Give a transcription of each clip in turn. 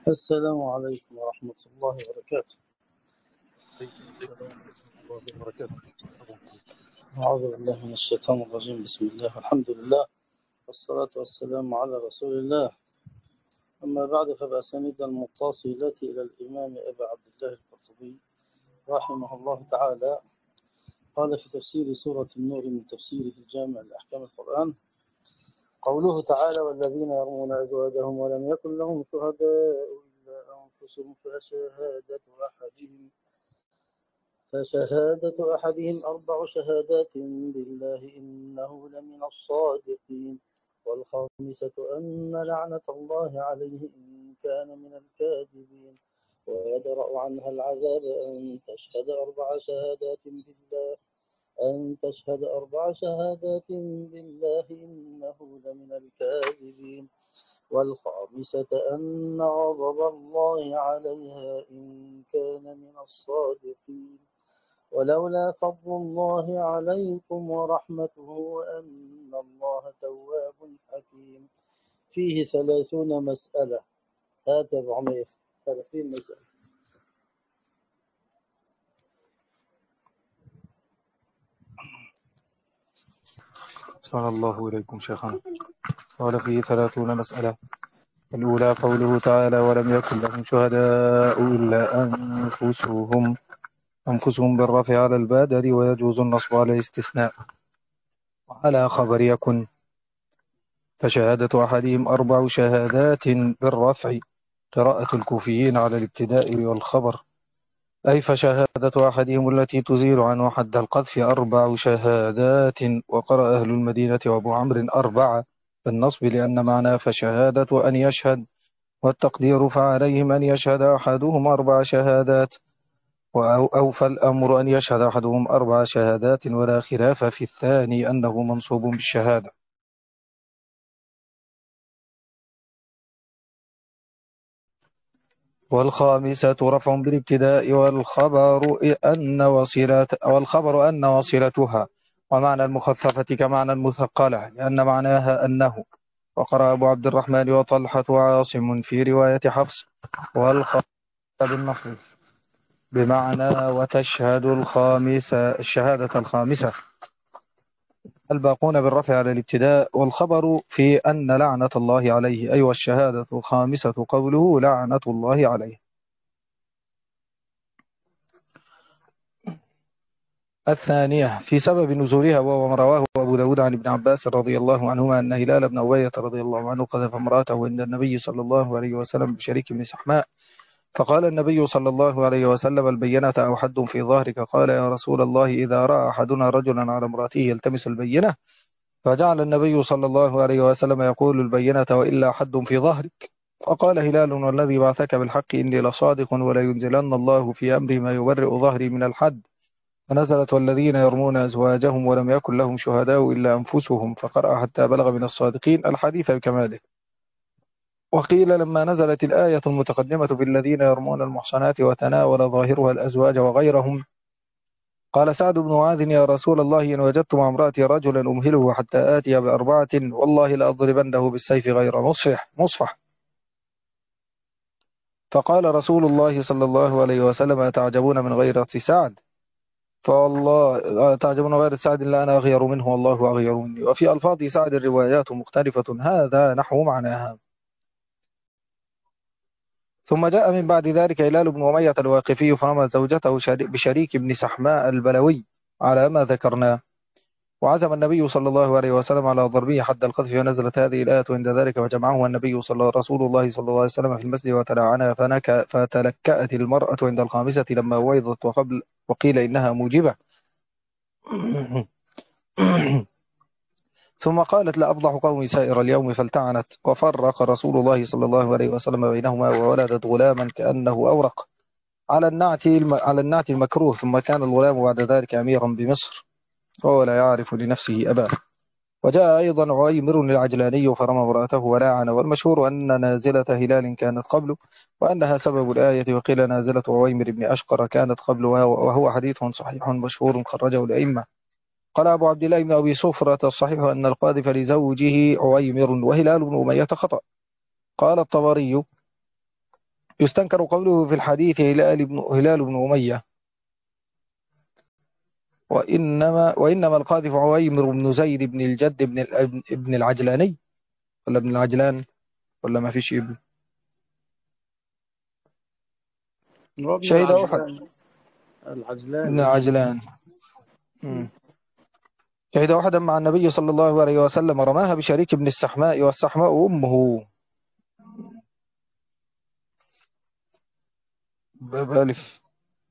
السلام عليكم ورحمة الله وبركاته. عليكم السلام ورحمة الله وبركاته. أعوذ بالله من الشيطان الرجيم. بسم الله والحمد لله والصلاة والسلام على رسول الله. أما بعد، فبأسانيد المتصلة إلى الإمام أبي عبد الله القرطبي رحمه الله تعالى قال في تفسير سورة النور من تفسيره الجامع لأحكام القرآن: قوله تعالى: والذين يرمون أزواجهم ولم يكن لهم شهداء إلا أنفسهم فشهادة أحدهم 4 شهادات بالله إنه لمن الصادقين، والخامسة أن لعنة الله عليه إن كان من الكاذبين، ويدرأ عنها العذاب أن تشهد 4 شهادات بالله إنه لمن الكاذبين، والخامسة أن غضب الله عليها إن كان من الصادقين، ولولا فضل الله عليكم ورحمته وأن الله تواب حكيم. فيه 30 مسألة. هات 430 مسألة. أحسن الله إليكم شيخنا. قال فيه 30 مسألة. الأولى قوله تعالى: ولم يكن لهم شهداء إلا أنفسهم بالرفع على البادر، ويجوز النصب على الاستثناء وعلى خبر يكن. فشهادة أحدهم 4 شهادات بالرفع قراءة الكوفيين على الابتداء والخبر، أي فشهادة أحدهم التي تزيل عنه حد القذف 4 شهادات. وقرأ أهل المدينة وأبو عمرو 4 بالنصب، لأن معناه فشهادة أن يشهد، والتقدير فعليهم أن يشهد أحدهم 4 شهادات، أو فالأمر أن يشهد أحدهم 4 شهادات، ولا خلاف في الثاني أنه منصوب بالشهادة. والخامسة رفع بالابتداء، والخبر أن وصلتها، ومعنى المخففة كمعنى المثقلة، لأن معناها أنه. وقرأ أبو عبد الرحمن وطلحة وعاصم في رواية حفص: والخامسة بالنصب بمعنى وتشهد الشهادة الخامسة. الباقون بالرفع على الابتداء، والخبر في أن لعنة الله عليه، أي والشهادة الخامسة قوله لعنة الله عليه. الثانية في سبب نزولها، وهو ما رواه أبو داود عن ابن عباس رضي الله عنهما أن هلال بن أمية رضي الله عنه قذف امرأته عند النبي صلى الله عليه وسلم بشريك بن سحماء، فقال النبي صلى الله عليه وسلم: البينة أو حد في ظهرك؟ قال: يا رسول الله، إذا رأى أحدنا رجلا على امرأته يلتمس البينة. فجعل النبي صلى الله عليه وسلم يقول: البينة وإلا حد في ظهرك. فقال هلال: والذي بعثك بالحق إني لصادق، ولا ينزلن الله في أمري ما يبرئ ظهري من الحد. فنزلت: والذين يرمون أزواجهم ولم يكن لهم شهداء إلا أنفسهم، فقرأ حتى بلغ من الصادقين الحديث بكماله. وقيل لما نزلت الآية المتقدمة بالذين يرمون المحصنات وتناول ظاهرها الأزواج وغيرهم، قال سعد بن معاذ: يا رسول الله، إن وجدت مع امرأتي رجلا أمهله حتى آتي ب4 والله لأضربنه بالسيف غير مصفح. فقال رسول الله صلى الله عليه وسلم: أتعجبون من غيرة سعد؟ فوالله تعجبون غير سعد، لا أنا أغير منه والله أغير مني. وفي ألفاظ سعد الروايات مختلفة، هذا نحو معناها. ثم جاء من بعد ذلك هلال بن أمية الواقفي فرمى زوجته بشريك بن سحماء البلوي على ما ذكرناه، وعزم النبي صلى الله عليه وسلم على ضربه حد القذف، ونزلت هذه الآية عند ذلك، وجمعه النبي رسول الله صلى الله عليه وسلم في المسجد وتلاعنها، فتلكأت المرأة عند الخامسة لما ويضت، وقيل إنها موجبة. ثم قالت: لأفضح قومي سائر اليوم، فالتعنت، وفرق رسول الله صلى الله عليه وسلم بينهما، وولدت غلاما كأنه أورق على النعت المكروه. ثم كان الغلام بعد ذلك أميرا بمصر، وهو لا يعرف لنفسه أباه. وجاء أيضا عويمر العجلاني فرمى امرأته ولعن، والمشهور أن نازلة هلال كانت قبله، وأنها سبب الآية، وقيل نازلة عويمر بن أشقر كانت قبله، وهو حديث صحيح مشهور خرجه الأئمة. قال أبو عبد الله بن أبي صفرة: الصحيح أن القاذف لزوجه عويمر، وهلال بن أمية خطأ. قال الطبري: يستنكر قوله في الحديث هلال بن أمية، وإنما القاذف عويمر بن زيد بن الجد بن العجلاني، ولا ابن العجلان، ولا ما فيش ابن. وابن شهد أحد العجلان. ابن العجلان. العجلان. شهد أحدا مع النبي صلى الله عليه وسلم رماها بشريك بن السحماء، والسحماء أمه. باب ألف.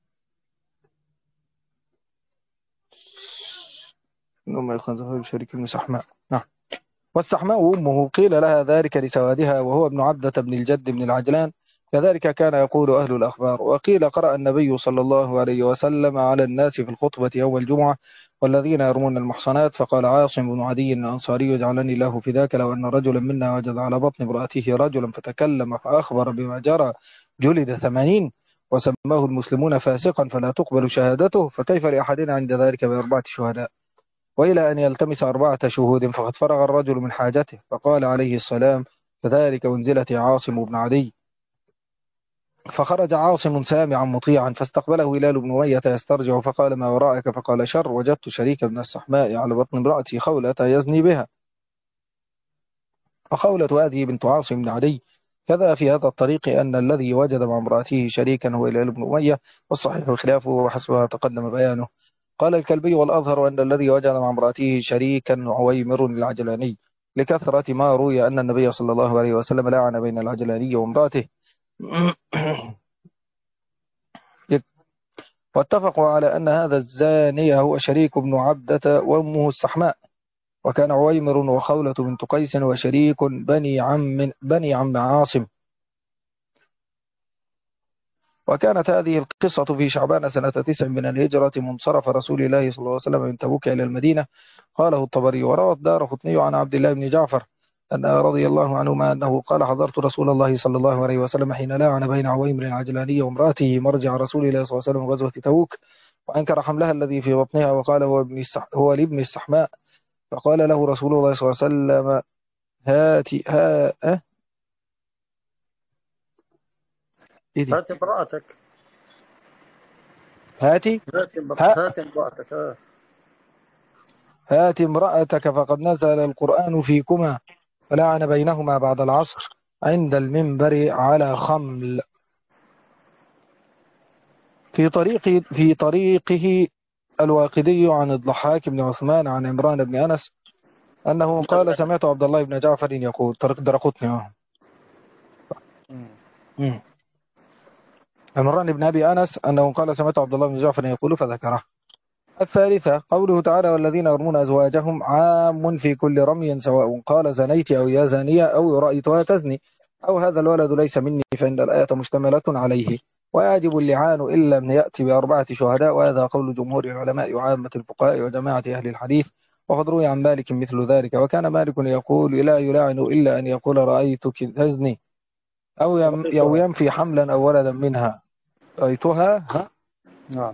أم يخنزها بشريك بن السحماء. نعم. والسحماء أمه، قيل لها ذلك لسوادها، وهو ابن عبدة بن الجد بن العجلان، كذلك كان يقول أهل الأخبار. وقيل قرأ النبي صلى الله عليه وسلم على الناس في الخطبة يوم الجمعة: والذين يرمون المحصنات. فقال عاصم بن عدي الأنصاري: جعلني الله فداك، لو أن رجلا منا وجد على بطن امرأته رجلا فتكلم فأخبر بما جرى جلد 80، وسماه المسلمون فاسقا فلا تقبل شهادته، فكيف لأحدنا عند ذلك ب4 شهداء، وإلى أن يلتمس 4 شهود، فقد فرغ الرجل من حاجته. فقال عليه السلام: فذلك أنزلت عاصم بن عدي. فخرج عاصم سامعا مطيعا، فاستقبله هلال بن أمية يسترجع، فقال: ما وراءك؟ فقال: شر، وجدت شريك بن السحماء على بطن امرأتي خولة يزني بها. وخولة هذه بنت عاصم بن عدي. كذا في هذا الطريق أن الذي وجد مع امرأته شريكا هو هلال بن أمية، والصحيح خلافه وحسب ما تقدم بيانه. قال الكلبي: والأظهر أن الذي وجد مع امرأته شريكا عويمر العجلاني، لكثرة ما روي أن النبي صلى الله عليه وسلم لعن بين العجلاني وامرأته. واتفقوا على أن هذا الزاني هو شريك بن عبدة وأمه السحماء، وكان عويمر وخولة بنت قيس وشريك بني عم عاصم. وكانت هذه القصة في شعبان سنة 9 من الهجرة، منصرف رسول الله صلى الله عليه وسلم من تبوك إلى المدينة. قاله الطبري. وروى الدارقطني عن عبد الله بن جعفر أن رضي الله عنهما أنه قال: حضرت رسول الله صلى الله عليه وسلم حين لاعن بين عويمر العجلاني وامرأته مرجع رسول الله صلى الله عليه وسلم غزوة تبوك، وأنكر حملها الذي في بطنها، وقال: هو لابن السحماء. فقال له رسول الله صلى الله عليه وسلم: هاتي إيه دي؟ هات امرأتك. هاتي هات امرأتك. هات امرأتك فقد نزل القرآن فيكما، فلعن بينهما بعد العصر عند المنبر على خمل. في طريقه الواقدي عن الضحاك بن عثمان عن عمران بن أنس أنه قال: سمعت عبد الله بن جعفر يقول. طريق درقطني. عمران بن أبي أنس أنه قال: سمعت عبد الله بن جعفر يقول، فذكره. الثالثة قوله تعالى: والذين يرمون أزواجهم، عام في كل رمي، سواء قال زنيت أو يا زانية أو رأيتها تزني أو هذا الولد ليس مني، فإن الآية مشتملة عليه. ويجب اللعان إلا أن يأتي ب4 شهداء، وهذا قول جمهور العلماء وعامة الفقهاء وجماعة أهل الحديث. وقد روي عن مالك مثل ذلك، وكان مالك يقول: لا يلاعن إلا أن يقول رأيتك تزني، أو ينفي حملا أو ولدا منها. رأيتها نعم.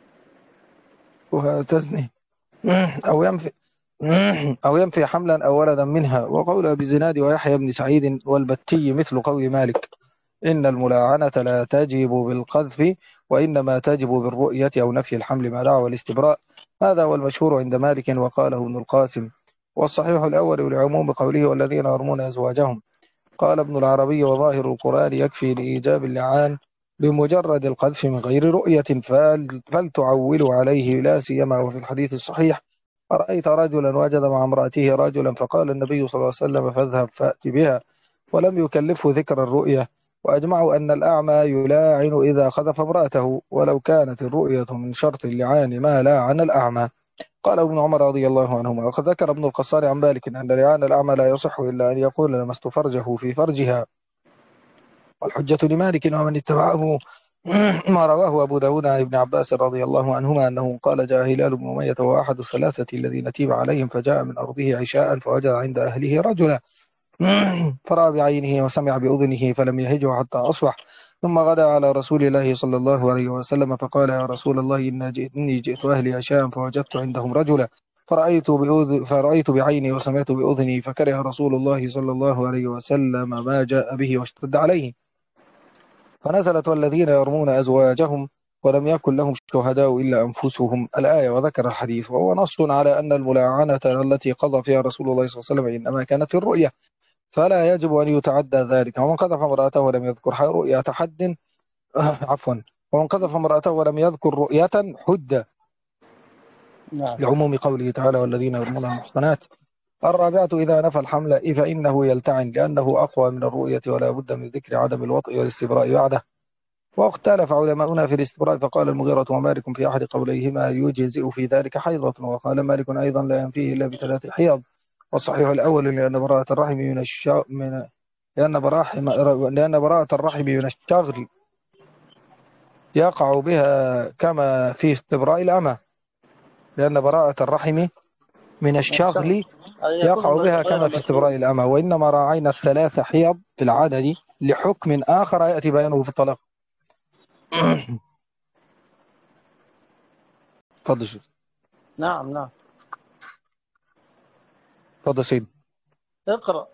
تزني أو ينفي أو ينفي حملا أو ولدا منها. وقول أبي الزناد ويحيى بن سعيد والبتي مثل قول مالك: إن الملاعنة لا تجب بالقذف، وإنما تجب بالرؤية أو نفي الحمل مع دعوى الاستبراء. هذا هو المشهور عند مالك، وقاله ابن القاسم. والصحيح الأول لعموم قوله: والذين يرمون أزواجهم. قال ابن العربي: وظاهر القرآن يكفي لإيجاب اللعان بمجرد القذف من غير رؤية، فلتعولوا عليه، لا سيما وفي الحديث الصحيح: أرأيت رجلا وجد مع امرأته رجلا، فقال النبي صلى الله عليه وسلم: فاذهب فأت بها، ولم يكلفه ذكر الرؤية. وأجمعوا أن الأعمى يلاعن إذا خذف امرأته، ولو كانت الرؤية من شرط اللعان ما لاعن الأعمى. قال ابن عمر رضي الله عنهما. وقد ذكر ابن القصار عن مالك أن لعان الأعمى لا يصح إلا أن يقول: لمست فرجه في فرجها. والحجة لمالك ومن اتبعه ما رواه أبو داود عن ابن عباس رضي الله عنهما أنه قال: جاء هلال بن أمية وهو أحد الثلاثة الذين تيب عليهم، فجاء من أرضه عشاء فوجد عند أهله رجلا، فرأى بعينه وسمع بأذنه، فلم يهجه حتى أصبح. ثم غدا على رسول الله صلى الله عليه وسلم فقال: يا رسول الله، إني جئت أهلي عشاء فوجدت عندهم رجلا، فرأيت بعيني وسمعت بأذني، فكره رسول الله صلى الله عليه وسلم ما جاء به واشتد عليه. فنزلت والذين يرمون أزواجهم ولم يكن لهم شهداء إلا أنفسهم الآية، وذكر الحديث، وهو نص على أن الملاعنة التي قضى فيها رسول الله صلى الله عليه وسلم إنما كانت في الرؤية، فلا يجب أن يتعدى ذلك. ومن قذف امرأته ولم يذكر رؤية حد عفوا، ومن قذف امرأته ولم يذكر رؤية حد، نعم. لعموم قوله تعالى والذين يرمون المحصنات. الرابعة إذا نفى الحمل فإنه يلتعن لأنه أقوى من الرؤية، ولا بد من ذكر عدم الوطء والاستبراء بعده. واختلف علماؤنا في الاستبراء، فقال المغيرة ومالك في أحد قوليهما يجزئ في ذلك حيضة، وقال مالك أيضا لا ينفيه إلا بثلاث حيض. والصحيح الأول لأن براءة الرحم لأن براءة الرحم من الشغل يقع بها كما في استبراء الأمة، لأن براءة الرحم من الشغل يقع بها كما في استبراء الأمة. وإنما راعينا الثلاث حيض في العدد لحكم آخر يأتي بيانه في الطلاق. تفضل شيخ. نعم. تفضل سيد. اقرأ.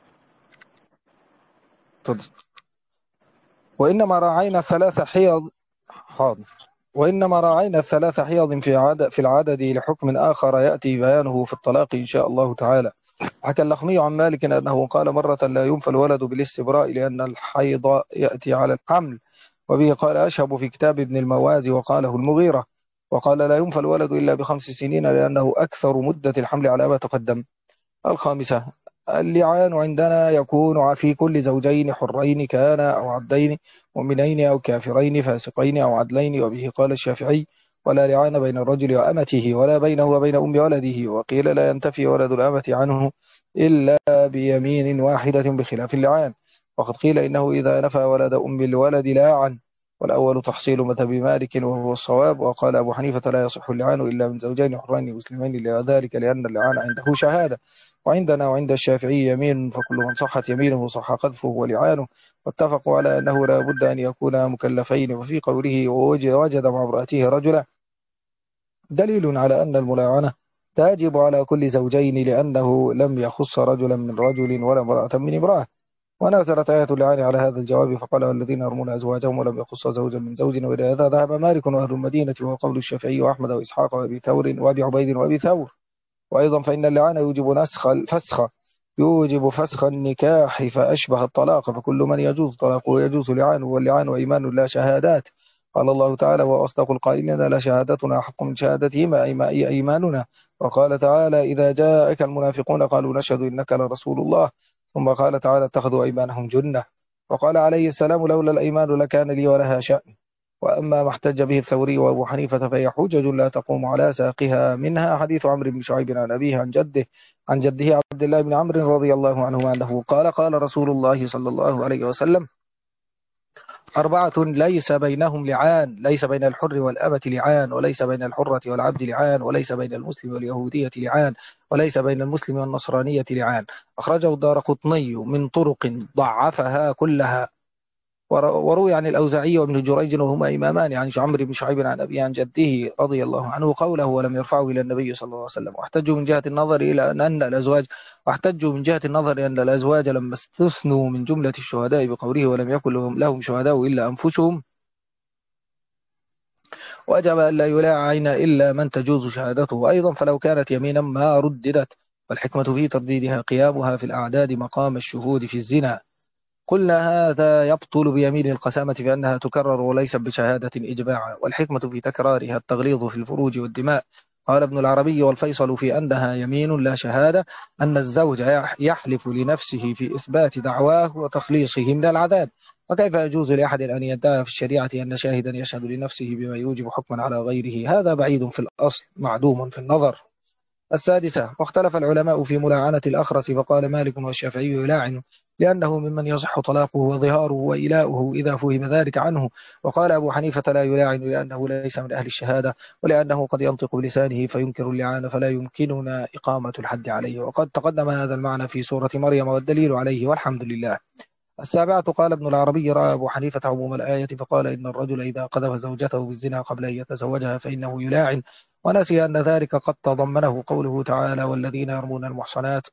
تفضل. وإنما راعينا ثلاث حيض، حاضر، وإنما راعينا الثلاث حيض في العدد لحكم آخر يأتي بيانه في الطلاق إن شاء الله تعالى. حكى اللخمي عن مالك أنه قال مرة لا ينفى الولد بالاستبراء لأن الحيض يأتي على الحمل، وبه قال أشهب في كتاب ابن الموازي وقاله المغيرة. وقال لا ينفى الولد إلا ب5 سنين لأنه أكثر مدة الحمل على ما تقدم. الخامسة اللعان عندنا يكون في كل زوجين حرين كان أو عبدين مؤمنين أو كافرين فاسقين أو عدلين، وبه قال الشافعي ولا لعان بين الرجل وأمته ولا بينه وبين أم ولده. وقيل لا ينتفي ولد الأمة عنه إلا بيمين واحدة بخلاف اللعان، وقد قيل إنه إذا نفى ولد أم الولد لاعن، والأول تحصيل مذهب مالك وهو الصواب. وقال أبو حنيفة لا يصح اللعان إلا من زوجين حرين مسلمين، لذلك لأن اللعان عنده شهادة. وعندنا وعند الشافعي يمين، فكل من صحت يمينه صح قذفه ولعانه. واتفقوا على أنه لا بد أن يكونا مكلفين. وفي قوله ووجد مع امرأته رجلا دليل على أن الملاعنة تجب على كل زوجين، لأنه لم يخص رجلا من رجل ولا امرأة من امرأة. ونزلت آية اللعان على هذا الجواب فقال والذين يرمون أزواجهم ولم يخص زوجا من زوج. وإلى هذا ذهب مالك وأهل المدينة، وهو قول الشافعي وأحمد وإسحاق وأبي ثور وأبي عبيد وأبي ثور. وأيضا فإن اللعان يوجب فسخ النكاح فأشبه الطلاق، فكل من يجوز طلاقه يجوز لعانه، واللعان إيمان لا شهادات. قال الله تعالى وأصدق القائلين لا شهادتنا حق من شهادتهما أيماننا. وقال تعالى إذا جاءك المنافقون قالوا نشهد إنك لرسول الله. ثم قال تعالى اتخذوا أيمانهم جنة. وقال عليه السلام لولا الأيمان لكان لي ولها شأن. وأما ما احتج به الثوري وأبو حنيفة فهي حجج لا تقوم على ساقها، منها حديث عمرو بن شعيب عن أبيه عن جده عبد الله بن عمرو رضي الله عنه أنه قال قال رسول الله صلى الله عليه وسلم 4 ليس بينهم لعان، ليس بين الحر والأمة لعان، وليس بين الحرة والعبد لعان، وليس بين المسلم واليهودية لعان، وليس بين المسلم والنصرانية لعان. أخرجه الدارقطني من طرق ضعفها كلها. وروي عن الأوزاعي وابن جريج وهما إمامان عن عمرو بن شعيب عن أبي عن جده رضي الله عنه قوله ولم يرفعه إلى النبي صلى الله عليه وسلم. واحتجوا من جهة النظر إلى أن الأزواج لما استثنوا من جملة الشهداء بقوله ولم يكن لهم شهداء إلا أنفسهم، وجب أن لا يلاعن إلا من تجوز شهادته. وأيضا فلو كانت يمينا ما رددت، والحكمة في ترديدها قيامها في الأعداد مقام الشهود في الزنا. قلنا هذا يبطل بيمين القسامة بأنها تكرر وليس بشهادة إجماعا، والحكمة في تكرارها التغليظ في الفروج والدماء. قال ابن العربي والفيصل في أنها يمين لا شهادة أن الزوج يحلف لنفسه في إثبات دعواه وتخليصه من العذاب. وكيف يجوز لأحد أن يدعي في الشريعة أن شاهدا يشهد لنفسه بما يوجب حكما على غيره؟ هذا بعيد في الأصل معدوم في النظر. السادسة واختلف العلماء في ملاعنة الأخرس، فقال مالك والشافعي يلاعن لأنه ممن يصح طلاقه وظهاره وإلاؤه إذا فهم ذلك عنه. وقال أبو حنيفة لا يلاعن لأنه ليس من أهل الشهادة، ولأنه قد ينطق بلسانه فينكر اللعان فلا يمكننا إقامة الحد عليه. وقد تقدم هذا المعنى في سورة مريم والدليل عليه والحمد لله. السابعة قال ابن العربي رأى أبو حنيفة عموم الآية فقال إن الرجل إذا قذف زوجته بالزنا قبل أن يتزوجها فإنه يلاعن، ونسي أن ذلك قد تضمنه قوله تعالى والذين يرمون المحصنات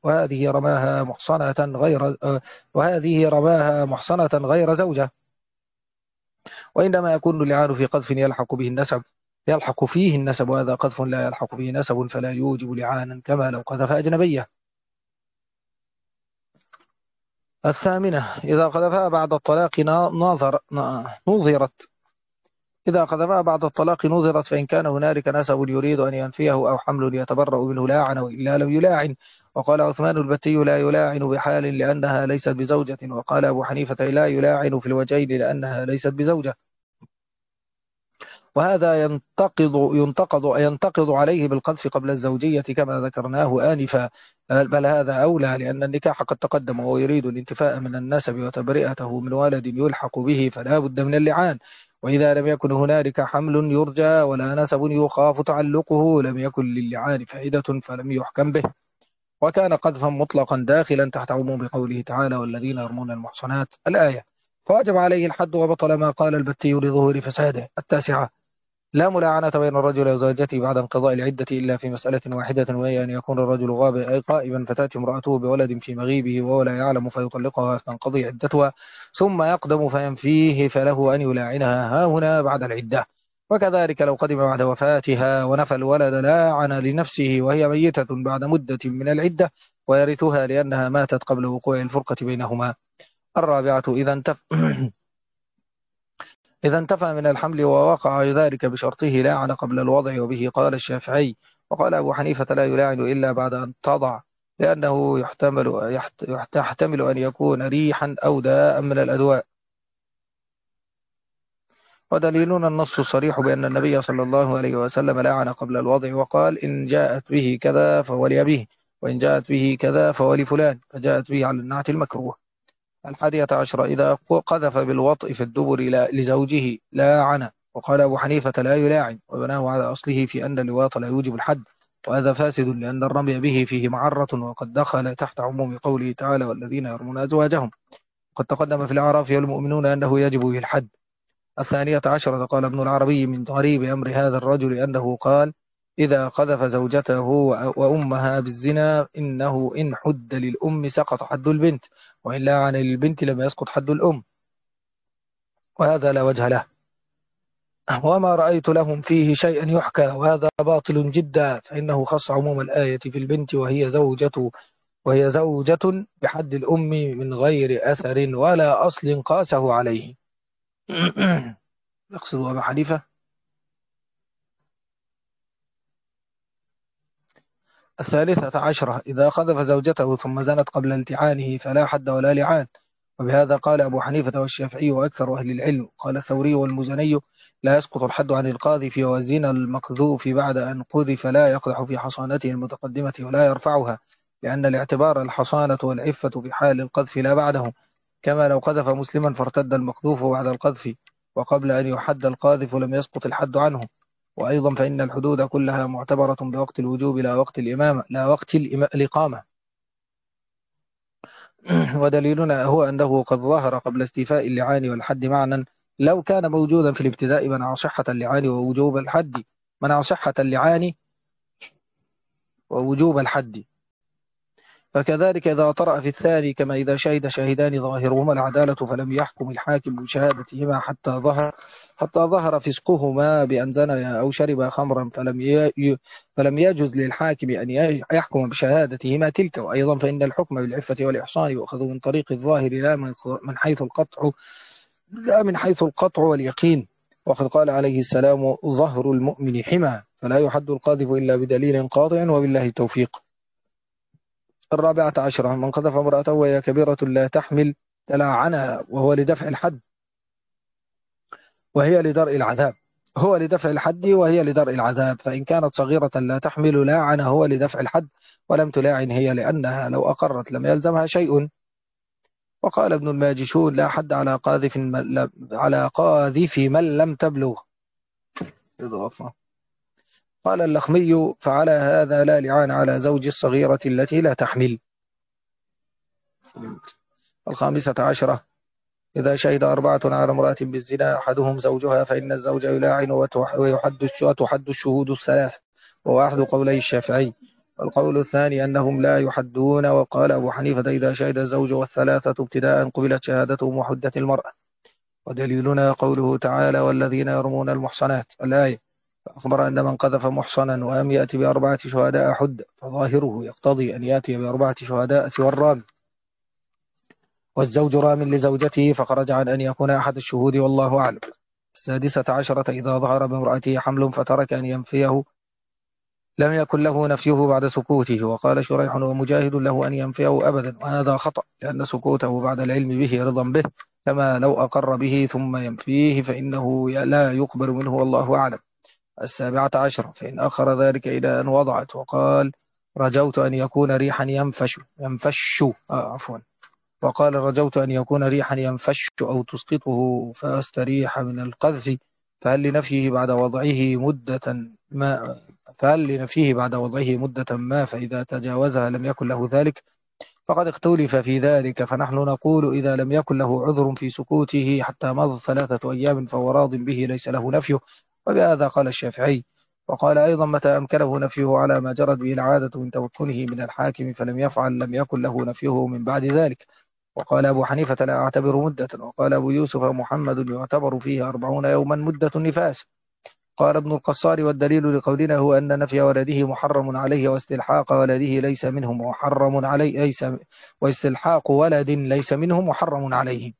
وهذه رماها محصنة غير زوجة. وإنما يكون اللعان في قذف يلحق فيه النسب، وهذا قذف لا يلحق فيه نسب فلا يوجب لعانا كما لو قذف أجنبية. الثامنة إذا قذفها بعد الطلاق نظرت إذا قذفها بعد الطلاق نظرت، فإن كان هنالك نسب يريد أن ينفيه أو حمل يتبرأ منه لاعن، وإلا لم يلاعن. وقال عثمان البتي لا يلاعن بحال لأنها ليست بزوجة، وقال أبو حنيفة لا يلاعن في الوجين لأنها ليست بزوجة. وهذا ينتقض عليه بالقذف قبل الزوجية كما ذكرناه آنفا، بل هذا أولى، لأن النكاح قد تقدم وهو يريد الانتفاء من النسب وتبرئته من ولد يلحق به، فلا بد من اللعان. وإذا لم يكن هنالك حمل يرجى ولا نسب يخاف تعلقه لم يكن للعان فائدة فلم يحكم به، وكان قذفا مطلقا داخلا تحت عموم قوله تعالى والذين يرمون المحصنات الآية، فوجب عليه الحد وبطل ما قال البتي لظهور فساده. التاسعة لا ملاعنة بين الرجل وزوجته بعد انقضاء العدة إلا في مسألة واحدة، وهي أن يكون الرجل غائبا فتأتي امرأته بولد في مغيبه وهو لا يعلم فيطلقها فتنقضي عدتها، ثم يقدم فينفيه فله أن يلاعنها ها هنا بعد العدة. وكذلك لو قدم بعد وفاتها ونفى الولد لاعن لنفسه وهي ميتة بعد مدة من العدة ويرثها لأنها ماتت قبل وقوع الفرقة بينهما. الرابعة إذا انتفى من الحمل ووقع ذلك بشرطه لاعن قبل الوضع، وبه قال الشافعي. وقال أبو حنيفة لا يلاعن إلا بعد أن تضع، لأنه يحتمل أن يكون ريحا أو داء من الأدواء. ودليلنا النص الصريح بأن النبي صلى الله عليه وسلم لاعن قبل الوضع وقال إن جاءت به كذا فهو لأبيه، وإن جاءت به كذا فهو لفلان، فجاءت به على النعت المكروه. 11 إذا قذف بالوطء في الدبر لزوجه لاعن، وقال أبو حنيفة لا يلاعن، وبناه على أصله في أن اللواط لا يوجب الحد، وهذا فاسد لأن الرمي به فيه معرة، وقد دخل تحت عموم قوله تعالى والذين يرمون أزواجهم. قد تقدم في الأعراف والمؤمنون أنه يجب به الحد. 12 قال ابن العربي من غريب أمر هذا الرجل أنه قال إذا قذف زوجته وأمها بالزنا إنه إن حد للأم سقط حد البنت، وإن لاعن للبنت لم يسقط حد الأم، وهذا لا وجه له. وما رأيت لهم فيه شيئا يحكى، وهذا باطل جدا، فإنه خص عموم الآية في البنت وهي زوجة بحد الأم من غير أثر ولا أصل قاسه عليه. يقصد أبا حنيفة. 13 إذا قذف زوجته ثم زنت قبل التعانه فلا حد ولا لعان، وبهذا قال أبو حنيفة والشافعي وأكثر أهل العلم. قال الثوري والمزني لا يسقط الحد عن القاذف، والزنا المقذوف بعد أن قذف لا يقدح في حصانته المتقدمة ولا يرفعها، لأن الاعتبار الحصانة والعفة في حال القذف لا بعده، كما لو قذف مسلما فارتد المقذوف بعد القذف وقبل أن يحد القاذف لم يسقط الحد عنه. وأيضا فإن الحدود كلها معتبرة بوقت الوجوب لا وقت الإمامة لا وقت الإقامة. ودليلنا هو أنه قد ظهر قبل استيفاء اللعان والحد معنى لو كان موجودا في الابتداء منع صحة اللعان ووجوب الحد، منع صحة اللعان ووجوب الحد. فكذلك إذا طرأ في الثاني، كما إذا شهد شاهدان ظاهرهما العدالة فلم يحكم الحاكم بشهادتهما حتى ظهر فسقهما بأن زنيا أو شربا خمرا، فلم يجز للحاكم أن يحكم بشهادتهما تلك. وأيضا فإن الحكم بالعفة والإحصان يؤخذ من طريق الظاهر لا من حيث القطع واليقين، وقد قال عليه السلام ظهر المؤمن حمى، فلا يحد القاذف إلا بدليل قاطع، وبالله التوفيق. 14 من قذف امرأته وهي كبيرة لا تحمل تلاعنها وهو لدفع الحد وهي لدرء العذاب، هو لدفع الحد وهي لدرء العذاب، فإن كانت صغيرة لا تحمل لاعن هو لدفع الحد، ولم تلاعن هي لأنها لو أقرت لم يلزمها شيء. وقال ابن الماجشون لا حد على قاذف من لم تبلغ. قال اللخمي فعلى هذا لا لعان على زوج الصغيرة التي لا تحمل. 15 إذا شهد 4 على امرأة بالزنا أحدهم زوجها فإن الزوج يلاعن وتحد الشهود 3، وهو أحد قولي الشافعي. والقول الثاني أنهم لا يحدون. وقال أبو حنيفة إذا شهد الزوج والثلاثة ابتداء قبلت شهادتهم وحدت المرأة. ودليلنا قوله تعالى والذين يرمون المحصنات الآية، فأخبر أن من قذف محصنا ولم يأتي بأربعة شهداء حد، فظاهره يقتضي أن يأتي بأربعة شهداء سوى الرامي، والزوج رام لزوجته فخرج عن أن يكون أحد الشهود والله أعلم. 16 إذا ظهر بامرأته حمل فترك أن ينفيه لم يكن له نفيه بعد سكوته. وقال شريح ومجاهد له أن ينفيه أبدا، وهذا خطأ لأن سكوته بعد العلم به رضا به، كما لو أقر به ثم ينفيه فإنه لا يقبل منه والله أعلم. 17 فإن أخر ذلك إلى أن وضعت وقال رجوت أن يكون ريحا ينفش عفوا، وقال رجوت أن يكون ريحا ينفش أو تسقطه فأستريح من القذف، فهل لنفيه بعد وضعه مدة ما فإذا تجاوزها لم يكن له ذلك؟ فقد اختلف في ذلك، فنحن نقول إذا لم يكن له عذر في سكوته حتى مضى 3 أيام فهو راض به ليس له نفيه، وبهذا قال الشافعي. وقال أيضا متى أمكنه نفيه على ما جرت به العادة من توكله من الحاكم فلم يفعل لم يكن له نفيه من بعد ذلك. وقال أبو حنيفة لا أعتبر مدة. وقال أبو يوسف محمد يعتبر فيه 40 يوما مدة النفاس. قال ابن القصار والدليل لقولنا هو أن نفي ولده محرم عليه واستلحاق ولده ليس منه محرم عليه واستلحاق ولد ليس منه محرم عليه،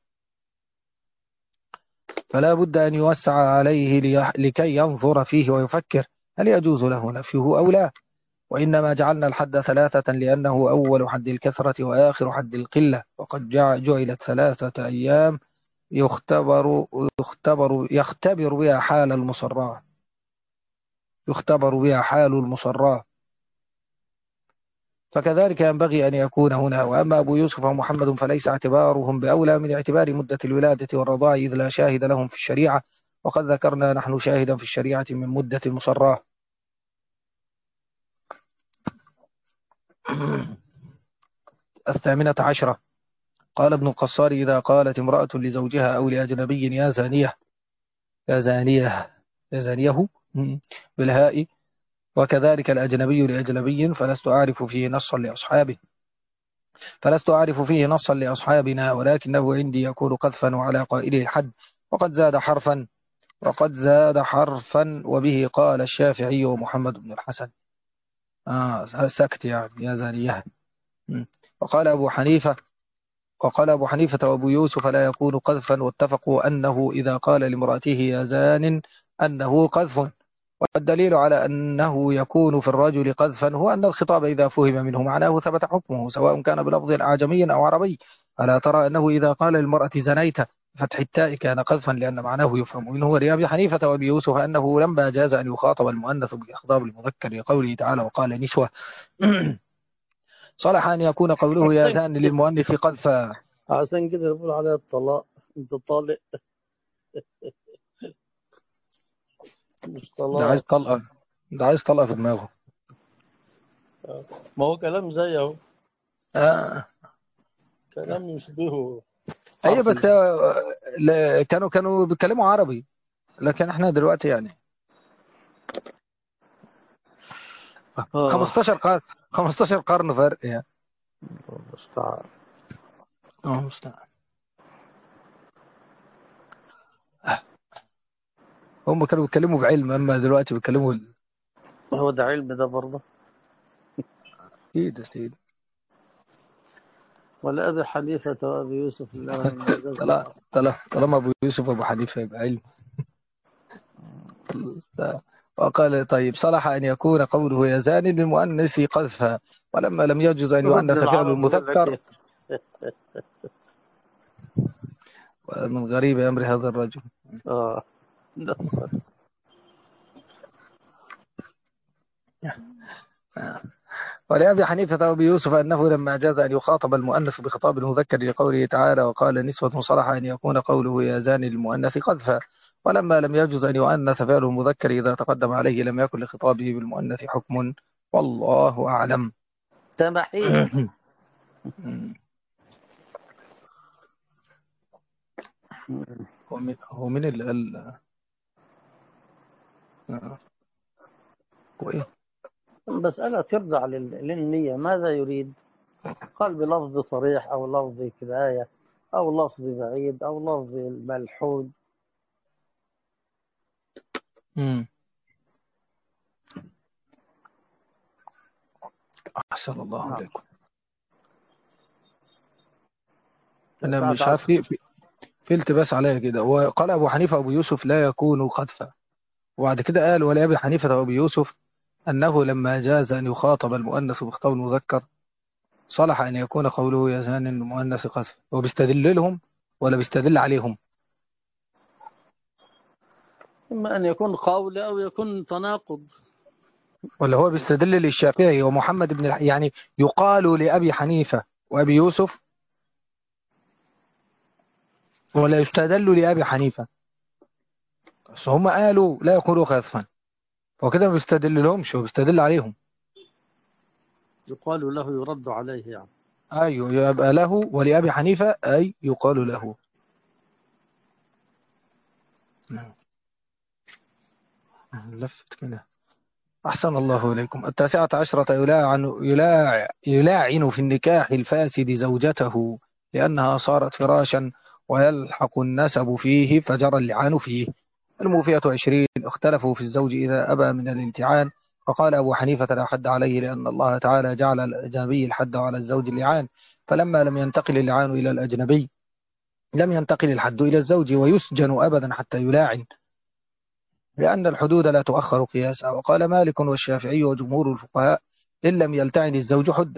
فلا بد أن يوسع عليه لكي ينظر فيه ويفكر هل يجوز له نفيه أو لا. وإنما جعلنا الحد 3 لأنه أول حد الكثرة وآخر حد القلة، وقد جعلت 3 أيام يختبر بها حال المصرات فكذلك ينبغي أن يكون هنا. وأما أبو يوسف ومحمد فليس اعتبارهم بأولى من اعتبار مدة الولادة والرضاع إذ لا شاهد لهم في الشريعة، وقد ذكرنا نحن شاهدا في الشريعة من مدة المصراه. 18 قال ابن القصار إذا قالت امرأة لزوجها أو لأجنبي يا زانيه بالهاء، وكذلك الأجنبي لأجنبي فلست أعرف فيه نصا لأصحابنا، ولكنه عندي يكون قذفا وعلى قائله الحد، وقد زاد حرفا وبه قال الشافعي ومحمد بن الحسن. سكت يعني يا زانية. وقال أبو حنيفة وأبو يوسف لا يكون قذفا، واتفقوا أنه إذا قال لامرأته يا زان أنه قذف. والدليل على أنه يكون في الرجل قذفا هو أن الخطاب إذا فهم منه معناه ثبت حكمه سواء كان بلفظ أعجمي أو عربي. ألا ترى أنه إذا قال للمرأة زنيت فتح التاء كان قذفا لأن معناه يفهم منه. ولأبي حنيفة وأبي يوسف أنه لما جاز أن يخاطب المؤنث بإخطاب المذكر لقوله تعالى وقال نسوة صلح أن يكون قوله يا زان للمؤنث قذفا. عشان كده يقول عليها الطلاق، انت طالق مش ده عايز طلاق. طلقة، ده عايز طلقة في دماغه. ما هو كلام زيه، آه. كلام يشبهه أي حرف بس كانوا بيتكلموا عربي، لكن احنا دلوقتي يعني 15 قرن 15 قرن فرق يعني. مستعار. مستعان. هم كانوا بيتكلموا بعلم، اما دلوقتي بيتكلموا هو ده علم ده برضه؟ اكيد. ولا أبي حنيفة وأبي يوسف لهم جزم. طالما ابو يوسف وابو حنيفه يبقى علم. وقال طيب صلح ان يكون قوله يزان للمؤنث قذفا، ولما لم يجوز ان ابن يؤنث فعل العرب بيقول لك المذكر. إيه؟ من غريب امر هذا الرجل. آه ولأبي حنيفة وأبي يوسف أنه لما جاز أن يخاطب المؤنث بخطاب المذكر لقوله تعالى وقال نسوة صلح أن يكون قوله يا زاني للمؤنث قذفا، ولما لم يجوز أن يؤنث فعل المذكر إذا تقدم عليه لم يكن لخطابه بالمؤنث حكم، والله أعلم. تمحيص. هو من اللي قال وإيه؟ المسألة ترجع للنية، ماذا يريد؟ قال بلفظ صريح أو لفظ كناية أو لفظ بعيد أو لفظ ملحود. مم. أحسن الله نعم. إليكم. أنا 19 مش عارف في التباس عليا كده. وقال أبو حنيفة أبو يوسف لا يكون قذفا، وبعد كده قال ولأبي حنيفة وأبي يوسف أنه لما جاز أن يخاطب المؤنث بخطاب المذكر صلح أن يكون قوله يزان المؤنث قذفا. هو بيستدل لهم ولا بيستدل عليهم؟ إما أن يكون قول أو يكون تناقض. ولا هو بيستدل للشافعي ومحمد بن يعني يقال لأبي حنيفة وأبي يوسف، ولا يستدل لأبي حنيفة؟ بس هم قالوا لا يقولوا خذفا، هو كده ما بيستدل لهمش، هو بيستدل عليهم. يقال له يرد عليه يعني. أيوه، يبقى له ولأبي حنيفة أي يقال له. نعم. لفت كده. أحسن الله إليكم. 19 يلاعن في النكاح الفاسد زوجته لأنها صارت فراشا ويلحق النسب فيه فجرى اللعان فيه. الموفية 20 اختلفوا في الزوج إذا أبى من الامتعان، فقال أبو حنيفة لا حد عليه لأن الله تعالى جعل الأجنبي الحد على الزوج اللعان، فلما لم ينتقل اللعان إلى الأجنبي لم ينتقل الحد إلى الزوج ويسجن أبدا حتى يلاعن، لأن الحدود لا تؤخر قياسا. وقال مالك والشافعي وجمهور الفقهاء إن لم يلتعن الزوج حد،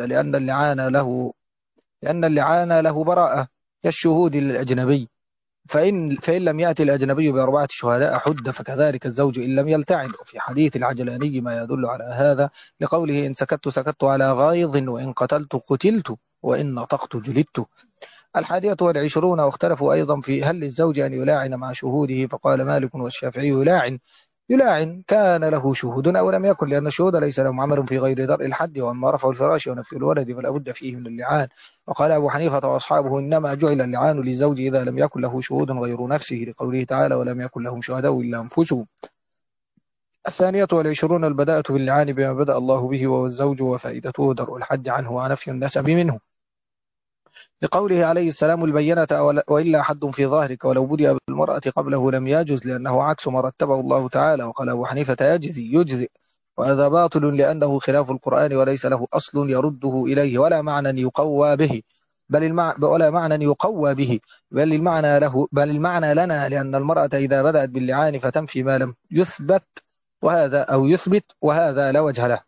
لأن اللعان له براءة كالشهود للأجنبي، فإن لم يأتي الأجنبي بأربعة شهداء حد، فكذلك الزوج إن لم يلتعن. وفي حديث العجلاني ما يدل على هذا لقوله إن سكت سكت على غيظ وإن قتلت قتلت وإن نطقت جلدت. 21 واختلفوا أيضا في هل للزوج أن يلاعن مع شهوده، فقال مالك والشافعي يلاعن كان له شهود أو لم يكن، لأن الشهود ليس لهم عمل في غير درء الحد، وأما رفع الفراش ونفي الولد فلا بد فيه من اللعان. وقال أبو حنيفة وأصحابه إنما جعل اللعان للزوج إذا لم يكن له شهود غير نفسه، لقوله تعالى ولم يكن لهم شهداء إلا أنفسهم. 22 البداءة باللعان بما بدأ الله به وهو الزوج، وفائدته درء الحد عنه ونفي النسب منه، لقوله عليه السلام البينة وإلا حد في ظاهرك ولو بدأ بالمرأة قبله لم يجز، لأنه عكس ما رتبه الله تعالى. وقال أبو حنيفة يجزئ، وهذا باطل لأنه خلاف القرآن وليس له أصل يرده إليه ولا معنى يقوى به، ولا معنى يقوى به، بل المعنى لنا، لأن المرأة إذا بدأت باللعان فتنفي ما لم يثبت يثبت، وهذا لا وجه له.